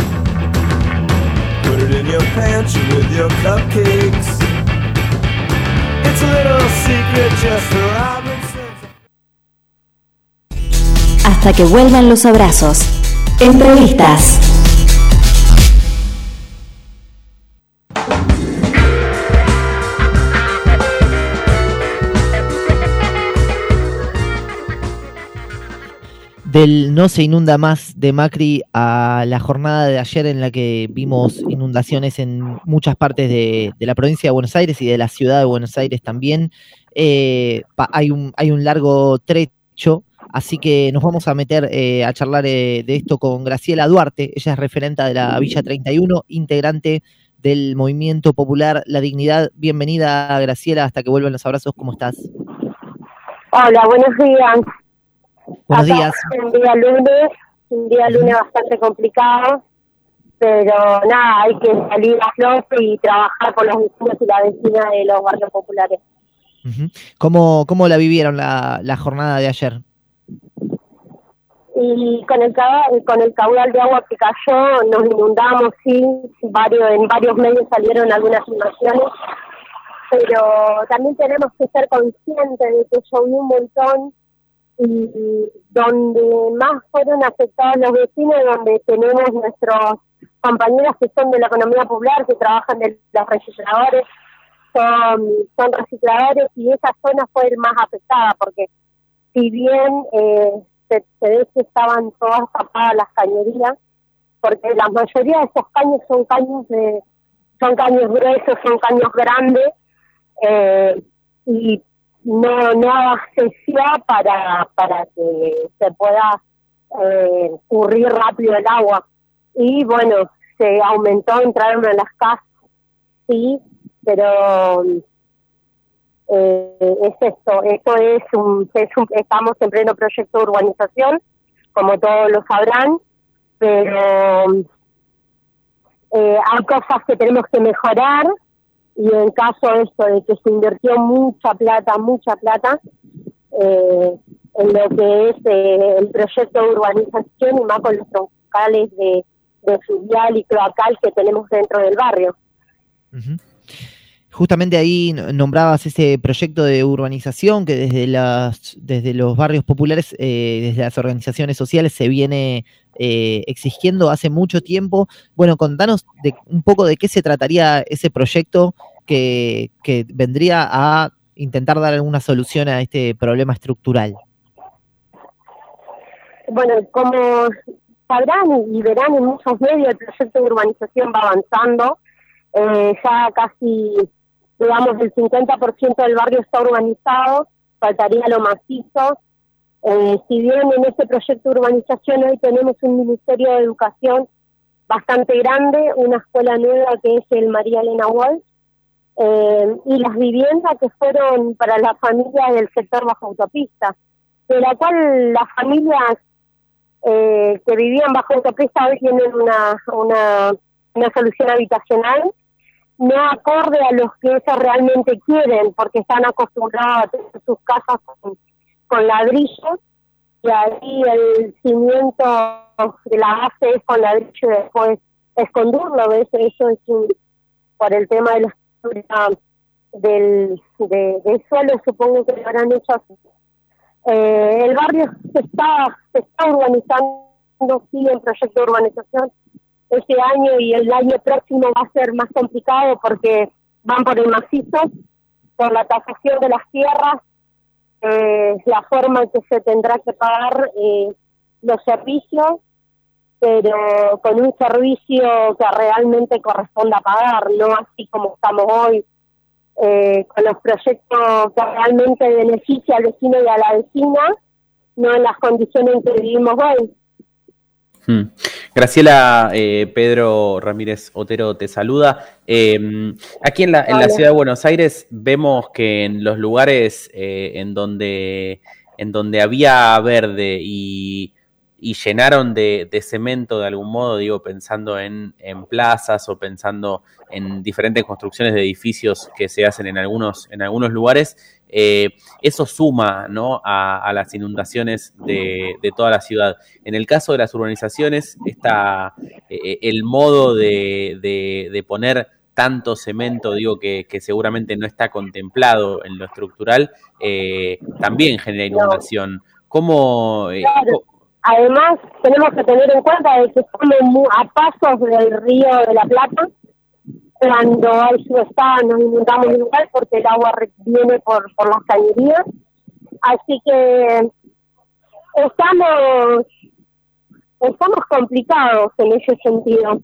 Speaker 11: Put it in your pantry with your cupcakes. It's a little secret just for Robinsons.
Speaker 21: Hasta que vuelvan los abrazos. Entrevistas.
Speaker 2: Del no se inunda más de Macri a la jornada de ayer en la que vimos inundaciones en muchas partes de la provincia de Buenos Aires y de la ciudad de Buenos Aires también. Hay un largo trecho, así que nos vamos a meter a charlar de esto con Graciela Duarte. Ella es referenta de la Villa 31, integrante del Movimiento Popular La Dignidad. Bienvenida, Graciela, hasta que vuelvan los abrazos. ¿Cómo estás?
Speaker 12: Hola, buenos días.
Speaker 2: Buenos días.
Speaker 12: Un día lunes bastante complicado, pero nada, hay que salir a flote y trabajar con los vecinos y la vecina de los barrios populares.
Speaker 2: Uh-huh. ¿Cómo la vivieron la jornada de ayer?
Speaker 12: Y con el caudal de agua que cayó, nos inundamos, sí, en varios medios salieron algunas imágenes, pero también tenemos que ser conscientes de que llovió un montón, y donde más fueron afectados los vecinos, donde tenemos nuestros compañeros que son de la economía popular, que trabajan de los recicladores, son recicladores, y esa zona fue el más afectada, porque si bien se ve que estaban todas tapadas las cañerías, porque la mayoría de esos caños son caños gruesos, son caños grandes, y no abasteció para que se pueda escurrir rápido el agua. Y bueno, se aumentó, entraron a las casas, sí, pero es esto estamos en pleno proyecto de urbanización, como todos lo sabrán, pero hay cosas que tenemos que mejorar. Y en caso de esto, de que se invirtió mucha plata en lo que es el proyecto de urbanización, y más con los troncales de fluvial y cloacal que tenemos dentro del barrio.
Speaker 2: Uh-huh. Justamente ahí nombrabas ese proyecto de urbanización que desde los barrios populares, desde las organizaciones sociales se viene exigiendo hace mucho tiempo. Bueno, contanos un poco de qué se trataría ese proyecto que vendría a intentar dar alguna solución a este problema estructural.
Speaker 12: Bueno, como sabrán y verán en muchos medios, el proyecto de urbanización va avanzando. Ya casi, digamos, el 50% del barrio está urbanizado, faltaría lo macizo. Si bien en este proyecto de urbanización hoy tenemos un Ministerio de Educación bastante grande, una escuela nueva que es el María Elena Walsh, y las viviendas que fueron para las familias del sector bajo autopista, de la cual las familias que vivían bajo autopista hoy tienen una solución habitacional no acorde a los que ellos realmente quieren, porque están acostumbrados a tener sus casas con ladrillos, y ahí el cimiento de la base es con ladrillo y después es con durlo, ¿ves? Eso es por el tema de la estructura del suelo, supongo que lo habrán hecho así. El barrio se está urbanizando, sigue en proyecto de urbanización este año, y el año próximo va a ser más complicado porque van por el macizo, por la tasación de las tierras, la forma en que se tendrá que pagar los servicios, pero con un servicio que realmente corresponda pagar, no así como estamos hoy, con los proyectos que realmente beneficia al vecino y a la vecina, no en las condiciones en que vivimos hoy.
Speaker 17: Graciela, Pedro Ramírez Otero te saluda. Aquí en la ciudad de Buenos Aires vemos que en los lugares en donde había verde y llenaron de cemento de algún modo, digo, pensando en plazas o pensando en diferentes construcciones de edificios que se hacen en algunos lugares, eso suma, ¿no?, a las inundaciones de toda la ciudad. En el caso de las urbanizaciones, está el modo de poner tanto cemento, digo, que seguramente no está contemplado en lo estructural, también genera inundación. ¿Cómo...?
Speaker 12: Claro. Además, tenemos que tener en cuenta de que estamos a pasos del río de la Plata. Cuando hay subestada nos inundamos en lugar porque el agua viene por las cañerías. Así que estamos complicados en ese sentido.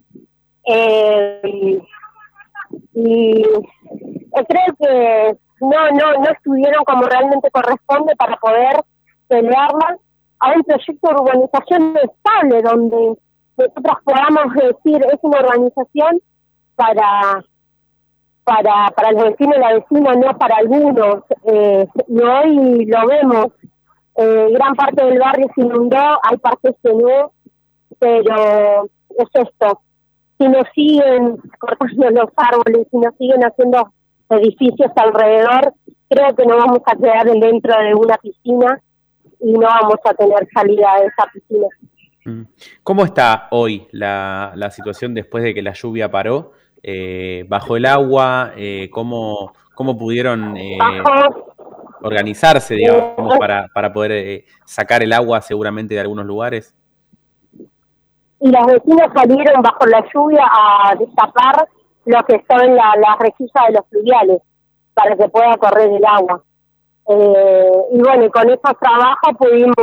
Speaker 12: Y creo que no estuvieron como realmente corresponde para poder pelearla a un proyecto de urbanización estable, donde nosotros podamos decir es una urbanización para los vecinos y la vecina, no para algunos. Y hoy lo vemos, gran parte del barrio se inundó, hay partes que no, pero es esto. Si nos siguen cortando los árboles, si nos siguen haciendo edificios alrededor, creo que nos vamos a quedar dentro de una piscina y no vamos a tener salida de esa piscina.
Speaker 17: ¿Cómo está hoy la situación después de que la lluvia paró? ¿Bajó el agua? ¿Cómo pudieron organizarse, digamos, para poder sacar el agua seguramente de algunos lugares?
Speaker 12: Y los vecinos salieron bajo la lluvia a destapar lo que son las rejillas de los fluviales para que pueda correr el agua. Y bueno, con esos trabajos pudimos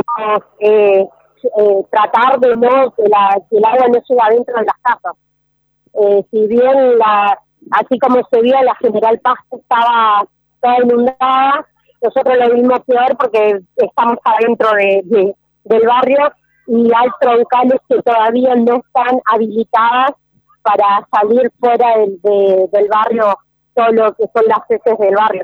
Speaker 12: tratar de no que el agua no llegue adentro de las casas. Si bien así como se vio, la General Paz estaba toda inundada, nosotros lo vimos peor porque estamos adentro del barrio y hay troncales que todavía no están habilitadas para salir fuera del barrio, todo lo que son las heces del barrio.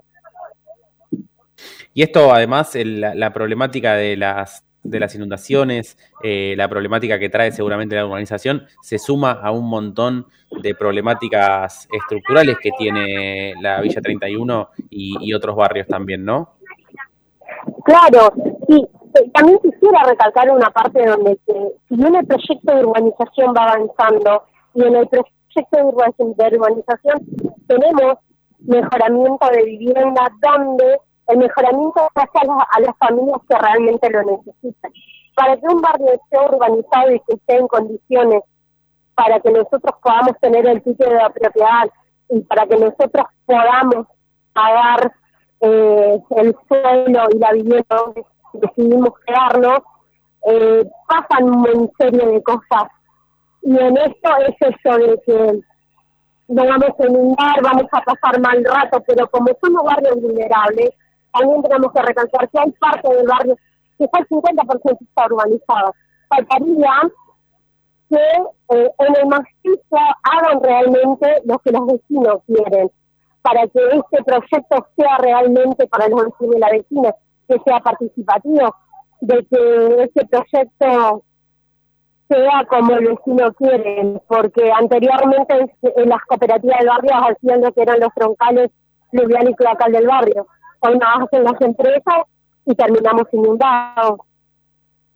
Speaker 17: Y esto, además, la problemática de las inundaciones, la problemática que trae seguramente la urbanización, se suma a un montón de problemáticas estructurales que tiene la Villa 31 y otros barrios también, ¿no?
Speaker 12: Claro, sí. También quisiera recalcar una parte donde si bien el proyecto de urbanización va avanzando y en el proyecto de urbanización tenemos mejoramiento de vivienda donde el mejoramiento se hace a las familias que realmente lo necesitan. Para que un barrio esté urbanizado y que esté en condiciones para que nosotros podamos tener el título de la propiedad y para que nosotros podamos pagar el suelo y la vivienda donde decidimos quedarnos, pasan una serie de cosas. Y en esto es eso de que no vamos a inundar, vamos a pasar mal rato, pero como somos barrios vulnerables, también tenemos que recalcar que hay parte del barrio que está el 50% está urbanizado. Faltaría que en el macizo hagan realmente lo que los vecinos quieren, para que este proyecto sea realmente para los vecinos y la vecina, que sea participativo, de que este proyecto sea como el vecino quiere, porque anteriormente en las cooperativas del barrio hacían lo que eran los troncales fluvial y cloacal del barrio. Hoy nos hacen las empresas y terminamos inundados.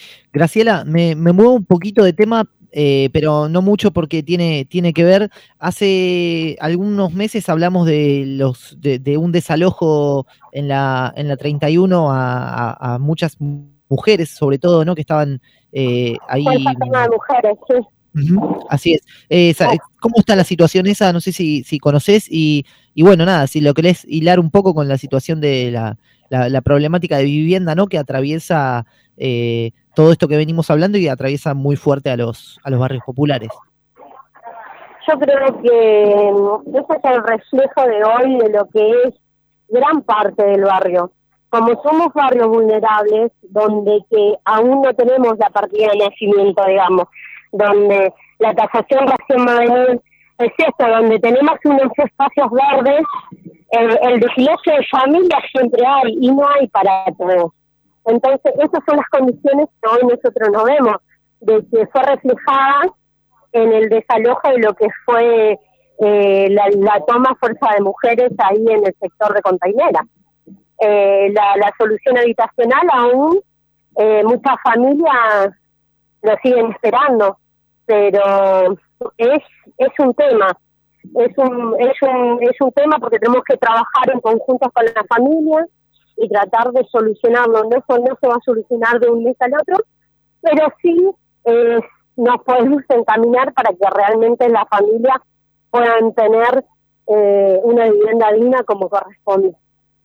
Speaker 2: Graciela, me muevo un poquito de tema, pero no mucho porque tiene que ver. Hace algunos meses hablamos de un desalojo en la 31 a muchas mujeres, sobre todo, ¿no? Que estaban ahí.
Speaker 12: Fuerza Toma de Mujeres, sí.
Speaker 2: Ujú, así es. ¿Cómo está la situación esa? No sé si conocés y bueno, nada, si lo querés hilar un poco con la situación de la problemática de vivienda, ¿no? Que atraviesa todo esto que venimos hablando y atraviesa muy fuerte a los barrios populares.
Speaker 12: Yo creo que ese es el reflejo de hoy de lo que es gran parte del barrio. Como somos barrios vulnerables, donde que aún no tenemos la partida de nacimiento, digamos, donde la tasación recién va a venir, es esto, donde tenemos unos espacios verdes, el desglose de familia siempre hay, y no hay para todos. Entonces, esas son las condiciones que hoy nosotros no vemos, de que fue reflejada en el desalojo de lo que fue la toma fuerza de mujeres ahí en el sector de Containera. La solución habitacional aún, muchas familias lo siguen esperando, pero es un tema, es un tema porque tenemos que trabajar en conjunto con la familia y tratar de solucionarlo. No se va a solucionar de un mes al otro, pero sí nos podemos encaminar para que realmente las familias puedan tener una vivienda digna como corresponde.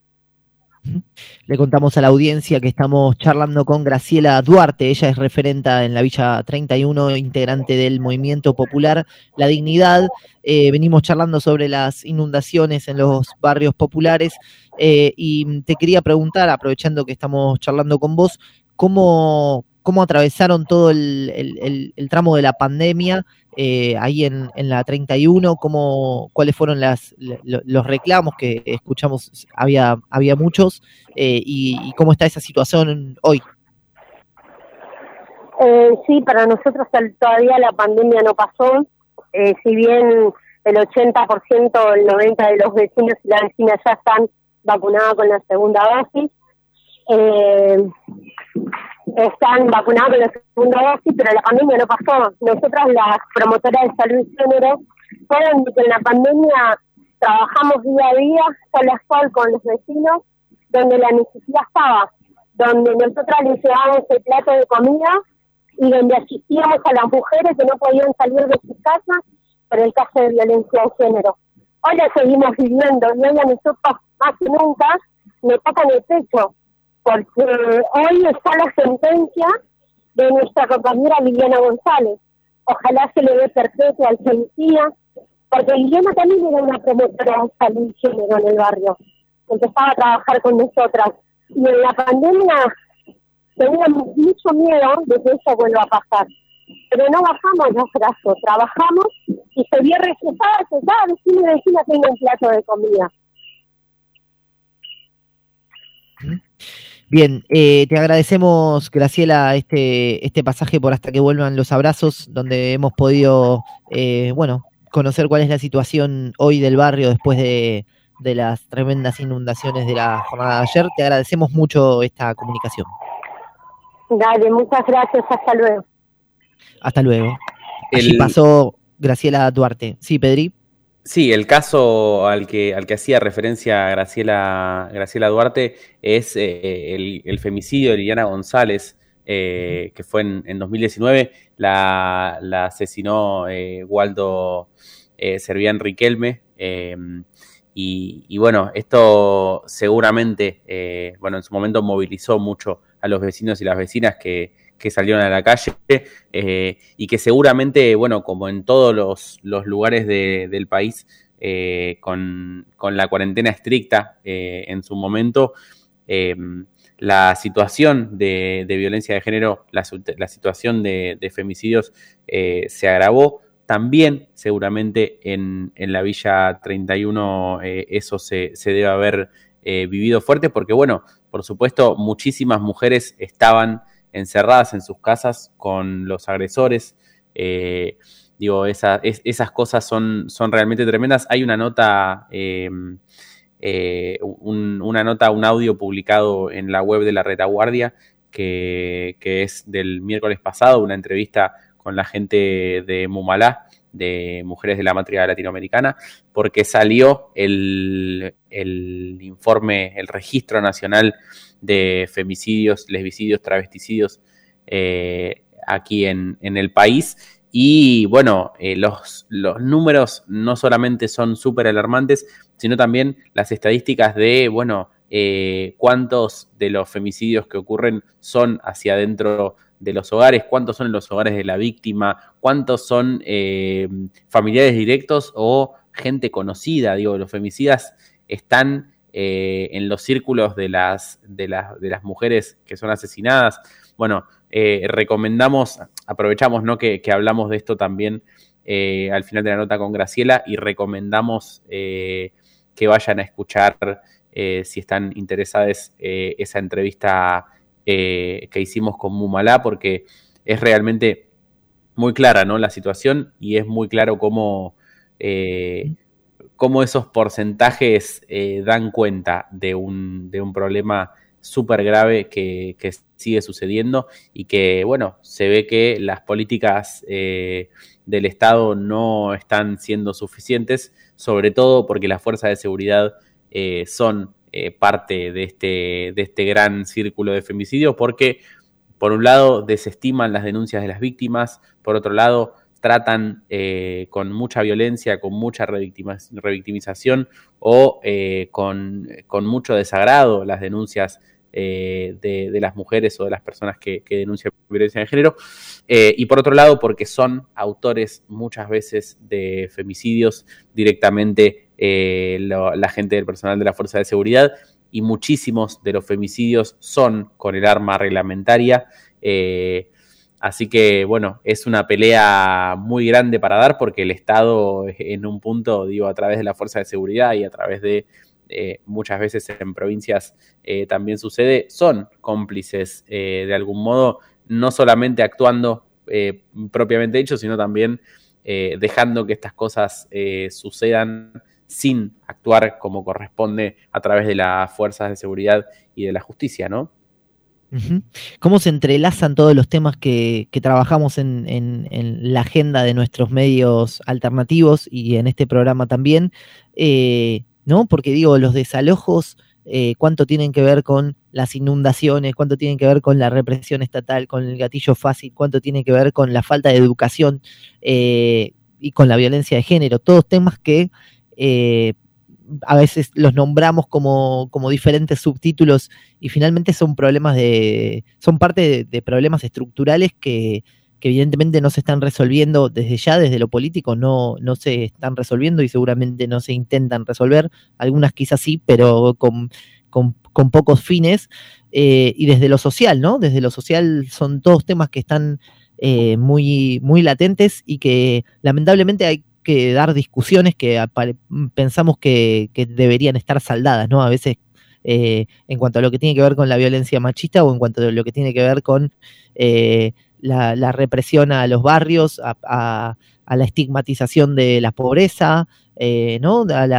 Speaker 2: Le contamos a la audiencia que estamos charlando con Graciela Duarte. Ella es referenta en la Villa 31, integrante del Movimiento Popular La Dignidad. Venimos charlando sobre las inundaciones en los barrios populares y te quería preguntar, aprovechando que estamos charlando con vos, ¿cómo atravesaron todo el tramo de la pandemia ahí en la 31? ¿Cuáles fueron los reclamos que escuchamos? Había muchos, y cómo está esa situación hoy.
Speaker 12: Sí, para nosotros todavía la pandemia no pasó. Si bien el 80%, el 90% de los vecinos y las vecinas ya están vacunadas con la segunda dosis, están vacunados con la segunda dosis, pero la pandemia no pasó. Nosotras, las promotoras de salud y género, saben que en la pandemia trabajamos día a día, sol a sol con los vecinos, donde la necesidad estaba, donde nosotras les llevábamos el plato de comida y donde asistíamos a las mujeres que no podían salir de sus casas por el caso de violencia de género. Hoy la seguimos viviendo y hoy a nosotros más que nunca nos tocan el pecho, porque hoy está la sentencia de nuestra compañera Liliana González. Ojalá se le dé perpetua al femicidio, porque Liliana también era una promotora de salud y género en el barrio. Empezaba a trabajar con nosotras. Y en la pandemia teníamos mucho miedo de que eso vuelva a pasar. Pero no bajamos los brazos, trabajamos y se vio reflejada que cada vecino y vecina tenga un plato de comida.
Speaker 2: Bien, te agradecemos, Graciela, este pasaje por Hasta que vuelvan los abrazos, donde hemos podido, conocer cuál es la situación hoy del barrio después de las tremendas inundaciones de la jornada de ayer. Te agradecemos mucho esta comunicación.
Speaker 12: Dale, muchas gracias, hasta luego.
Speaker 2: Hasta luego. Allí pasó Graciela Duarte. Sí, Pedri.
Speaker 17: Sí, el caso al que hacía referencia Graciela Duarte es el femicidio de Liliana González, que fue en 2019. La asesinó Waldo Servián Riquelme. Y bueno, esto seguramente, en su momento movilizó mucho a los vecinos y las vecinas que salieron a la calle, y que seguramente, como en todos los lugares del país, con la cuarentena estricta en su momento, la situación de violencia de género, la situación de femicidios se agravó. También seguramente en la Villa 31 eso se debe haber vivido fuerte, porque por supuesto muchísimas mujeres estaban encerradas en sus casas con los agresores. Esas cosas son realmente tremendas. Hay una nota, un audio publicado en la web de La Retaguardia, que es del miércoles pasado, una entrevista con la gente de Mumalá, de Mujeres de la Matria Latinoamericana, porque salió el informe, el Registro Nacional de Femicidios, Lesbicidios, Travesticidios aquí en el país. Y bueno, los números no solamente son súper alarmantes, sino también las estadísticas de, bueno, cuántos de los femicidios que ocurren son hacia adentro de los hogares, cuántos son en los hogares de la víctima, cuántos son familiares directos o gente conocida. Digo, los femicidas están en los círculos de las mujeres que son asesinadas. Bueno, aprovechamos, ¿no?, que hablamos de esto también al final de la nota con Graciela, y recomendamos que vayan a escuchar, si están interesadas, esa entrevista que hicimos con Mumalá, porque es realmente muy clara, ¿no?, la situación, y es muy claro cómo esos porcentajes dan cuenta de un problema súper grave que sigue sucediendo, y que, bueno, se ve que las políticas del Estado no están siendo suficientes, sobre todo porque las fuerzas de seguridad son parte de este gran círculo de femicidios, porque por un lado desestiman las denuncias de las víctimas, por otro lado tratan con mucha violencia, con mucha revictimización o con mucho desagrado las denuncias de las mujeres o de las personas que denuncian violencia de género, y por otro lado porque son autores muchas veces de femicidios directamente la gente del personal de la Fuerza de Seguridad, y muchísimos de los femicidios son con el arma reglamentaria. Así que, bueno, es una pelea muy grande para dar, porque el Estado, en un punto, digo, a través de la Fuerza de Seguridad y a través de muchas veces en provincias también sucede, son cómplices de algún modo, no solamente actuando propiamente dicho, sino también dejando que estas cosas sucedan sin actuar como corresponde a través de las fuerzas de seguridad y de la justicia, ¿no?
Speaker 2: Uh-huh. ¿Cómo se entrelazan todos los temas que trabajamos en la agenda de nuestros medios alternativos y en este programa también? ¿No? Porque digo, los desalojos, cuánto tienen que ver con las inundaciones, cuánto tienen que ver con la represión estatal, con el gatillo fácil, cuánto tiene que ver con la falta de educación y con la violencia de género, todos temas que a veces los nombramos como diferentes subtítulos, y finalmente son parte de problemas estructurales que evidentemente no se están resolviendo desde ya, desde lo político no se están resolviendo, y seguramente no se intentan resolver, algunas quizás sí, pero con pocos fines, y desde lo social, ¿no? Desde lo social son todos temas que están muy, muy latentes, y que lamentablemente hay que dar discusiones que pensamos que deberían estar saldadas, ¿no? A veces en cuanto a lo que tiene que ver con la violencia machista, o en cuanto a lo que tiene que ver con la represión a los barrios, a la estigmatización de la pobreza, ¿no? A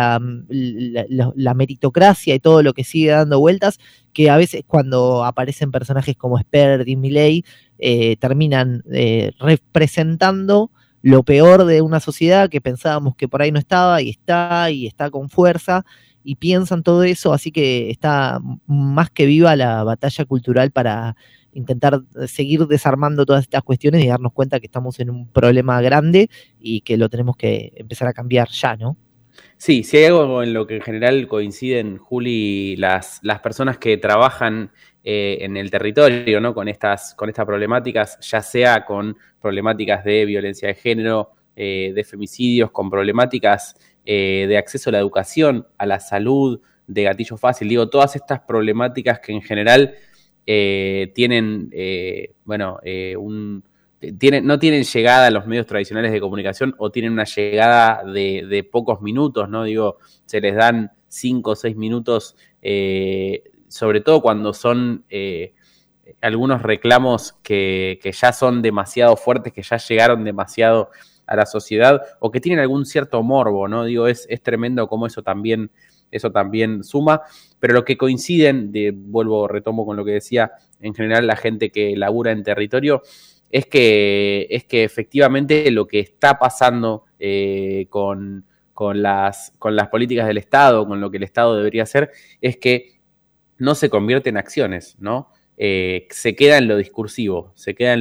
Speaker 2: la meritocracia y todo lo que sigue dando vueltas, que a veces cuando aparecen personajes como Spert y Milei terminan representando lo peor de una sociedad que pensábamos que por ahí no estaba, y está con fuerza, y piensan todo eso, así que está más que viva la batalla cultural para intentar seguir desarmando todas estas cuestiones y darnos cuenta que estamos en un problema grande y que lo tenemos que empezar a cambiar ya, ¿no?
Speaker 17: Sí, si hay algo en lo que en general coinciden, Juli, las personas que trabajan en el territorio, ¿no?, con estas problemáticas, ya sea con problemáticas de violencia de género, de femicidios, con problemáticas de acceso a la educación, a la salud, de gatillo fácil, digo, todas estas problemáticas que en general tienen, no tienen llegada a los medios tradicionales de comunicación, o tienen una llegada de pocos minutos, ¿no? Digo, se les dan 5 o 6 minutos, sobre todo cuando son algunos reclamos que ya son demasiado fuertes, que ya llegaron demasiado a la sociedad, o que tienen algún cierto morbo, ¿no? Digo, es tremendo cómo eso también eso también suma, pero lo que coinciden, retomo con lo que decía, en general la gente que labura en territorio, es que efectivamente lo que está pasando con las políticas del Estado, con lo que el Estado debería hacer, es que no se convierte en acciones, ¿no? Se queda en lo discursivo,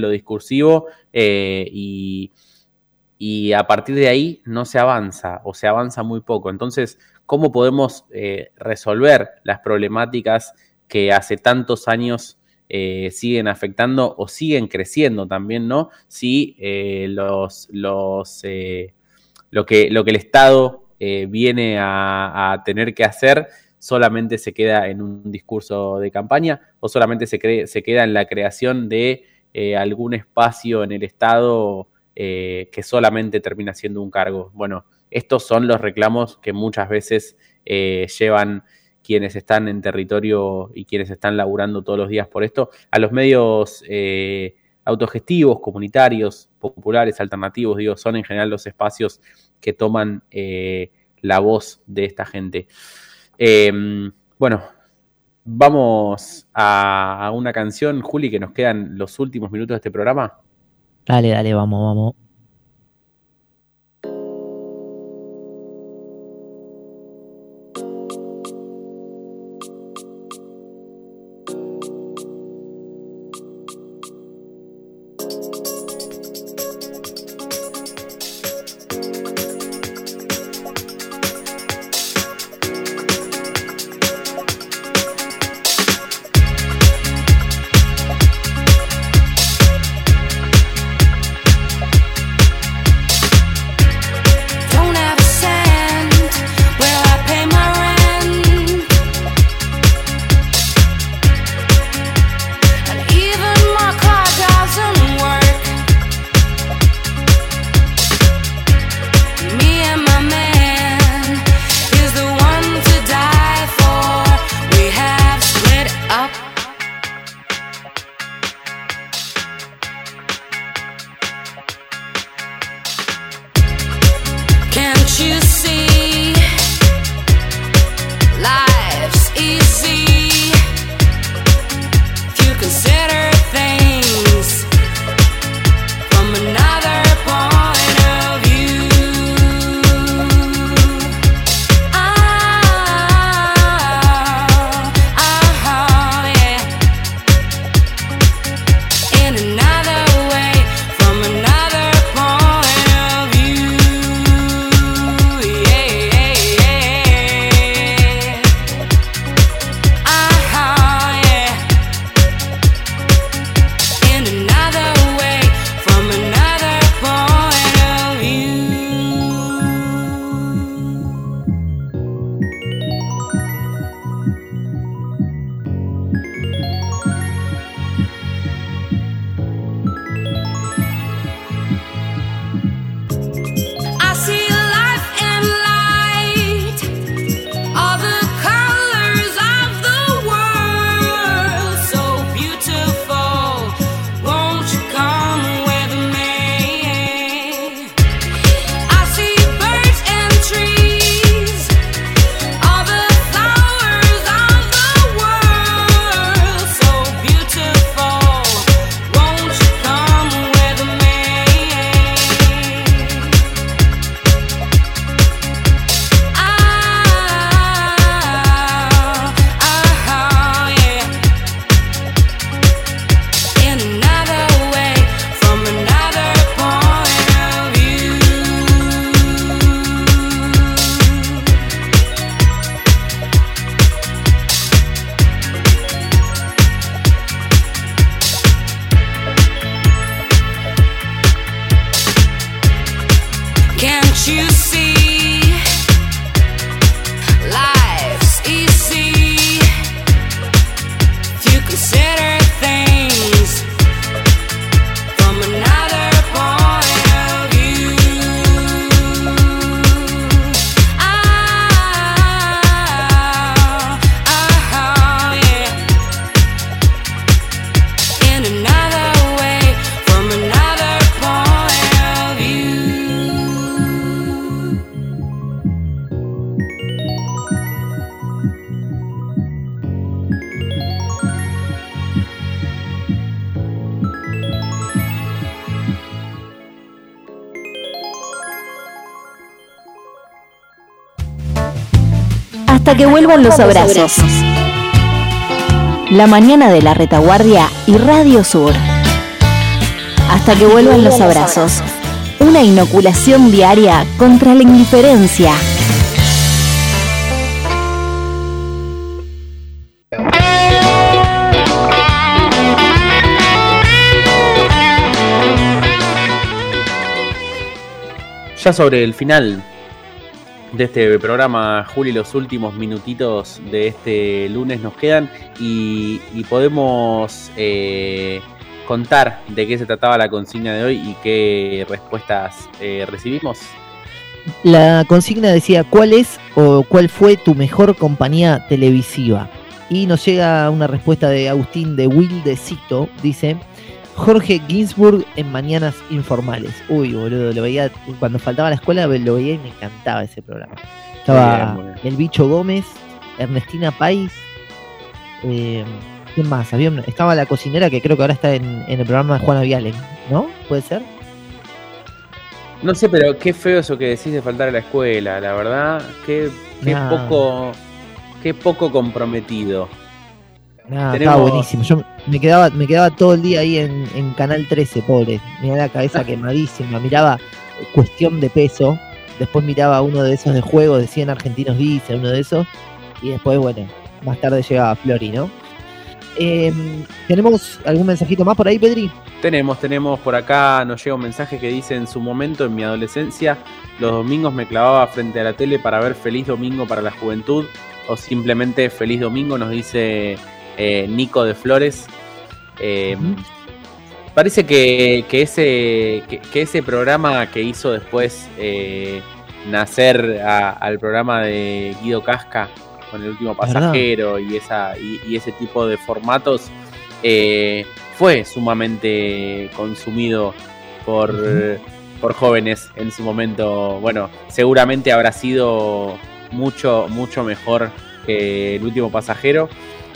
Speaker 17: y a partir de ahí no se avanza, o se avanza muy poco. Entonces, ¿cómo podemos resolver las problemáticas que hace tantos años siguen afectando o siguen creciendo también, ¿no? Si lo que el Estado viene a tener que hacer solamente se queda en un discurso de campaña, o solamente se queda en la creación de algún espacio en el Estado que solamente termina siendo un cargo. Bueno, estos son los reclamos que muchas veces llevan quienes están en territorio y quienes están laburando todos los días por esto, a los medios autogestivos, comunitarios, populares, alternativos, son en general los espacios que toman la voz de esta gente. Bueno, vamos a una canción, Juli, que nos quedan los últimos minutos de este programa.
Speaker 2: Dale, vamos.
Speaker 11: Yeah.
Speaker 21: hasta que vuelvan los abrazos. La mañana de la Retaguardia y Radio Sur. Hasta que vuelvan los abrazos. Una inoculación diaria contra la indiferencia.
Speaker 17: Ya sobre el final de este programa, Juli, los últimos minutitos de este lunes nos quedan y podemos contar de qué se trataba la consigna de hoy y qué respuestas recibimos.
Speaker 2: La consigna decía: ¿cuál es o cuál fue tu mejor compañía televisiva? Y nos llega una respuesta de Agustín de Wildecito. Dice: Jorge Ginsburg en Mañanas Informales. Uy, boludo, lo veía cuando faltaba a la escuela, lo veía y me encantaba ese programa. Estaba
Speaker 17: Muy bien.
Speaker 2: el Bicho Gómez, Ernestina Pais, ¿quién más? Estaba la cocinera, que creo que ahora está en el programa de Juana Viale, ¿no? ¿Puede ser?
Speaker 17: No sé, pero qué feo eso que decís de faltar a la escuela, la verdad, qué poco comprometido.
Speaker 2: Estaba buenísimo. Yo me quedaba todo el día ahí en Canal 13, pobre. Mirá la cabeza quemadísima. Miraba Cuestión de Peso. Después miraba uno de esos de juego de 100 argentinos dice, uno de esos. Y después, bueno, más tarde llegaba Flori, ¿no? ¿Tenemos algún mensajito más por ahí, Pedri?
Speaker 17: Tenemos por acá, nos llega un mensaje que dice: en su momento, en mi adolescencia, los domingos me clavaba frente a la tele para ver Feliz Domingo para la Juventud, o simplemente Feliz Domingo, nos dice Nico de Flores. Parece que ese programa que hizo después nacer al programa de Guido Casca con El Último Pasajero y ese tipo de formatos fue sumamente consumido por jóvenes en su momento. Bueno, seguramente habrá sido mucho mejor que El Último Pasajero,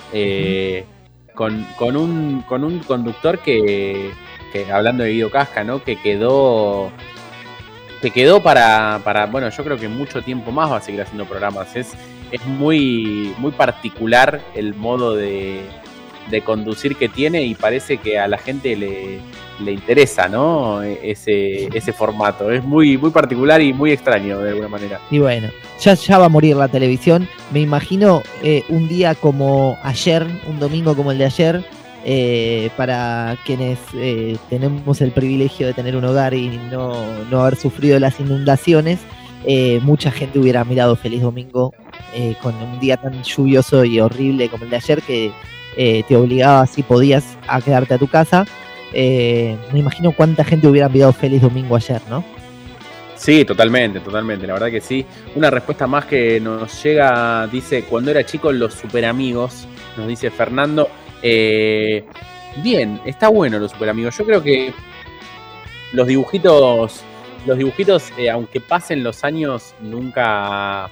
Speaker 17: con un conductor que hablando de Guido Casca, ¿no? que quedó para bueno, yo creo que mucho tiempo más va a seguir haciendo programas. Es muy particular el modo de conducir que tiene, y parece que a la gente le interesa, ¿no? ese formato. Es muy particular y muy extraño de alguna manera.
Speaker 2: Y bueno, ya va a morir la televisión. Me imagino un día como ayer, un domingo como el de ayer, para quienes tenemos el privilegio de tener un hogar y no haber sufrido las inundaciones. Mucha gente hubiera mirado Feliz Domingo con un día tan lluvioso y horrible como el de ayer, que te obligaba, si podías, a quedarte a tu casa. Me imagino cuánta gente hubiera mirado Feliz Domingo ayer, ¿no?
Speaker 17: Sí, totalmente, la verdad que sí. Una respuesta más que nos llega, dice: cuando era chico, Los Superamigos, nos dice Fernando. Bien, está bueno Los Superamigos. Yo creo que los dibujitos, aunque pasen los años, nunca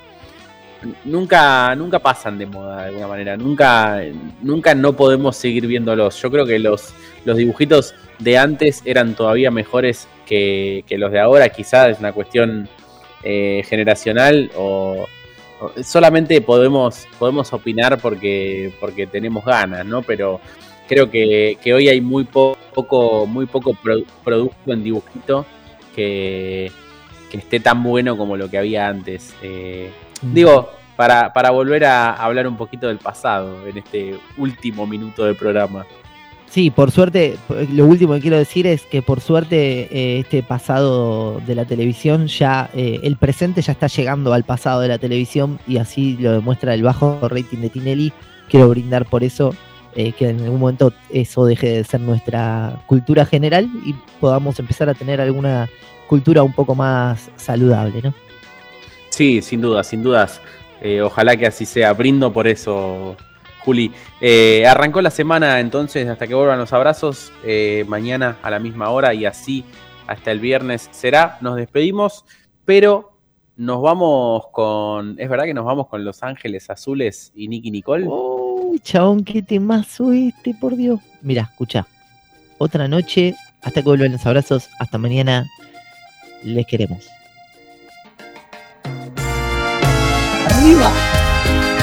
Speaker 17: pasan de moda de alguna manera. Nunca no podemos seguir viéndolos. Yo creo que los dibujitos de antes eran todavía mejores que los de ahora. Quizás es una cuestión generacional, o solamente podemos opinar porque tenemos ganas, ¿no? Pero creo que hoy hay muy poco producto en dibujito que esté tan bueno como lo que había antes. Digo, para volver a hablar un poquito del pasado en este último minuto del programa.
Speaker 2: Sí, por suerte, lo último que quiero decir es que por suerte este pasado de la televisión ya, el presente ya está llegando al pasado de la televisión, y así lo demuestra el bajo rating de Tinelli. Quiero brindar por eso, que en algún momento eso deje de ser nuestra cultura general y podamos empezar a tener alguna cultura un poco más saludable, ¿no?
Speaker 17: Sí, sin dudas. Ojalá que así sea. Brindo por eso, Juli. Arrancó la semana entonces, hasta que vuelvan los abrazos, mañana a la misma hora, y así hasta el viernes será. Nos despedimos, pero nos vamos con... ¿Es verdad que nos vamos con Los Ángeles Azules y Nicki Nicole?
Speaker 2: Uy, chabón, qué temazo este, por Dios. Mirá, escuchá. Otra noche, hasta que vuelvan los abrazos. Hasta mañana. Les queremos. ¡Arriba!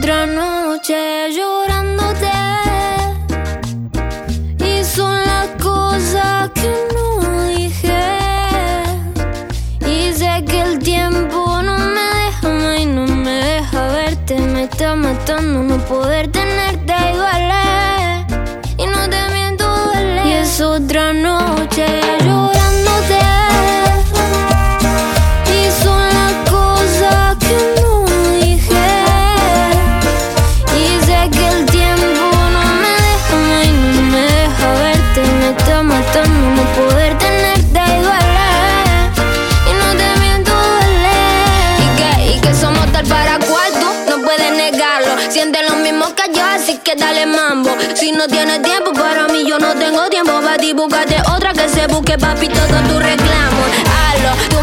Speaker 13: otra noche llorándote. Y son las cosas que no dije. Y sé que el tiempo no me deja y no me deja verte. Me está matando no poder tenerte y duele. Y no te miento, duele. Y es otra noche llorándote. Y son las cosas que no dije. Y sé que el tiempo no me deja y no me deja verte. Me está matando no poder tenerte y duele. Y no te miento, duele. Y que somos tal para cual tú no puedes negarlo. Siente lo mismo que yo, así que dale mambo. Si no tienes tiempo para mí, yo no tengo tiempo para ti. Búscate otra que se busque, papi, todo tu reclamo. Hazlo,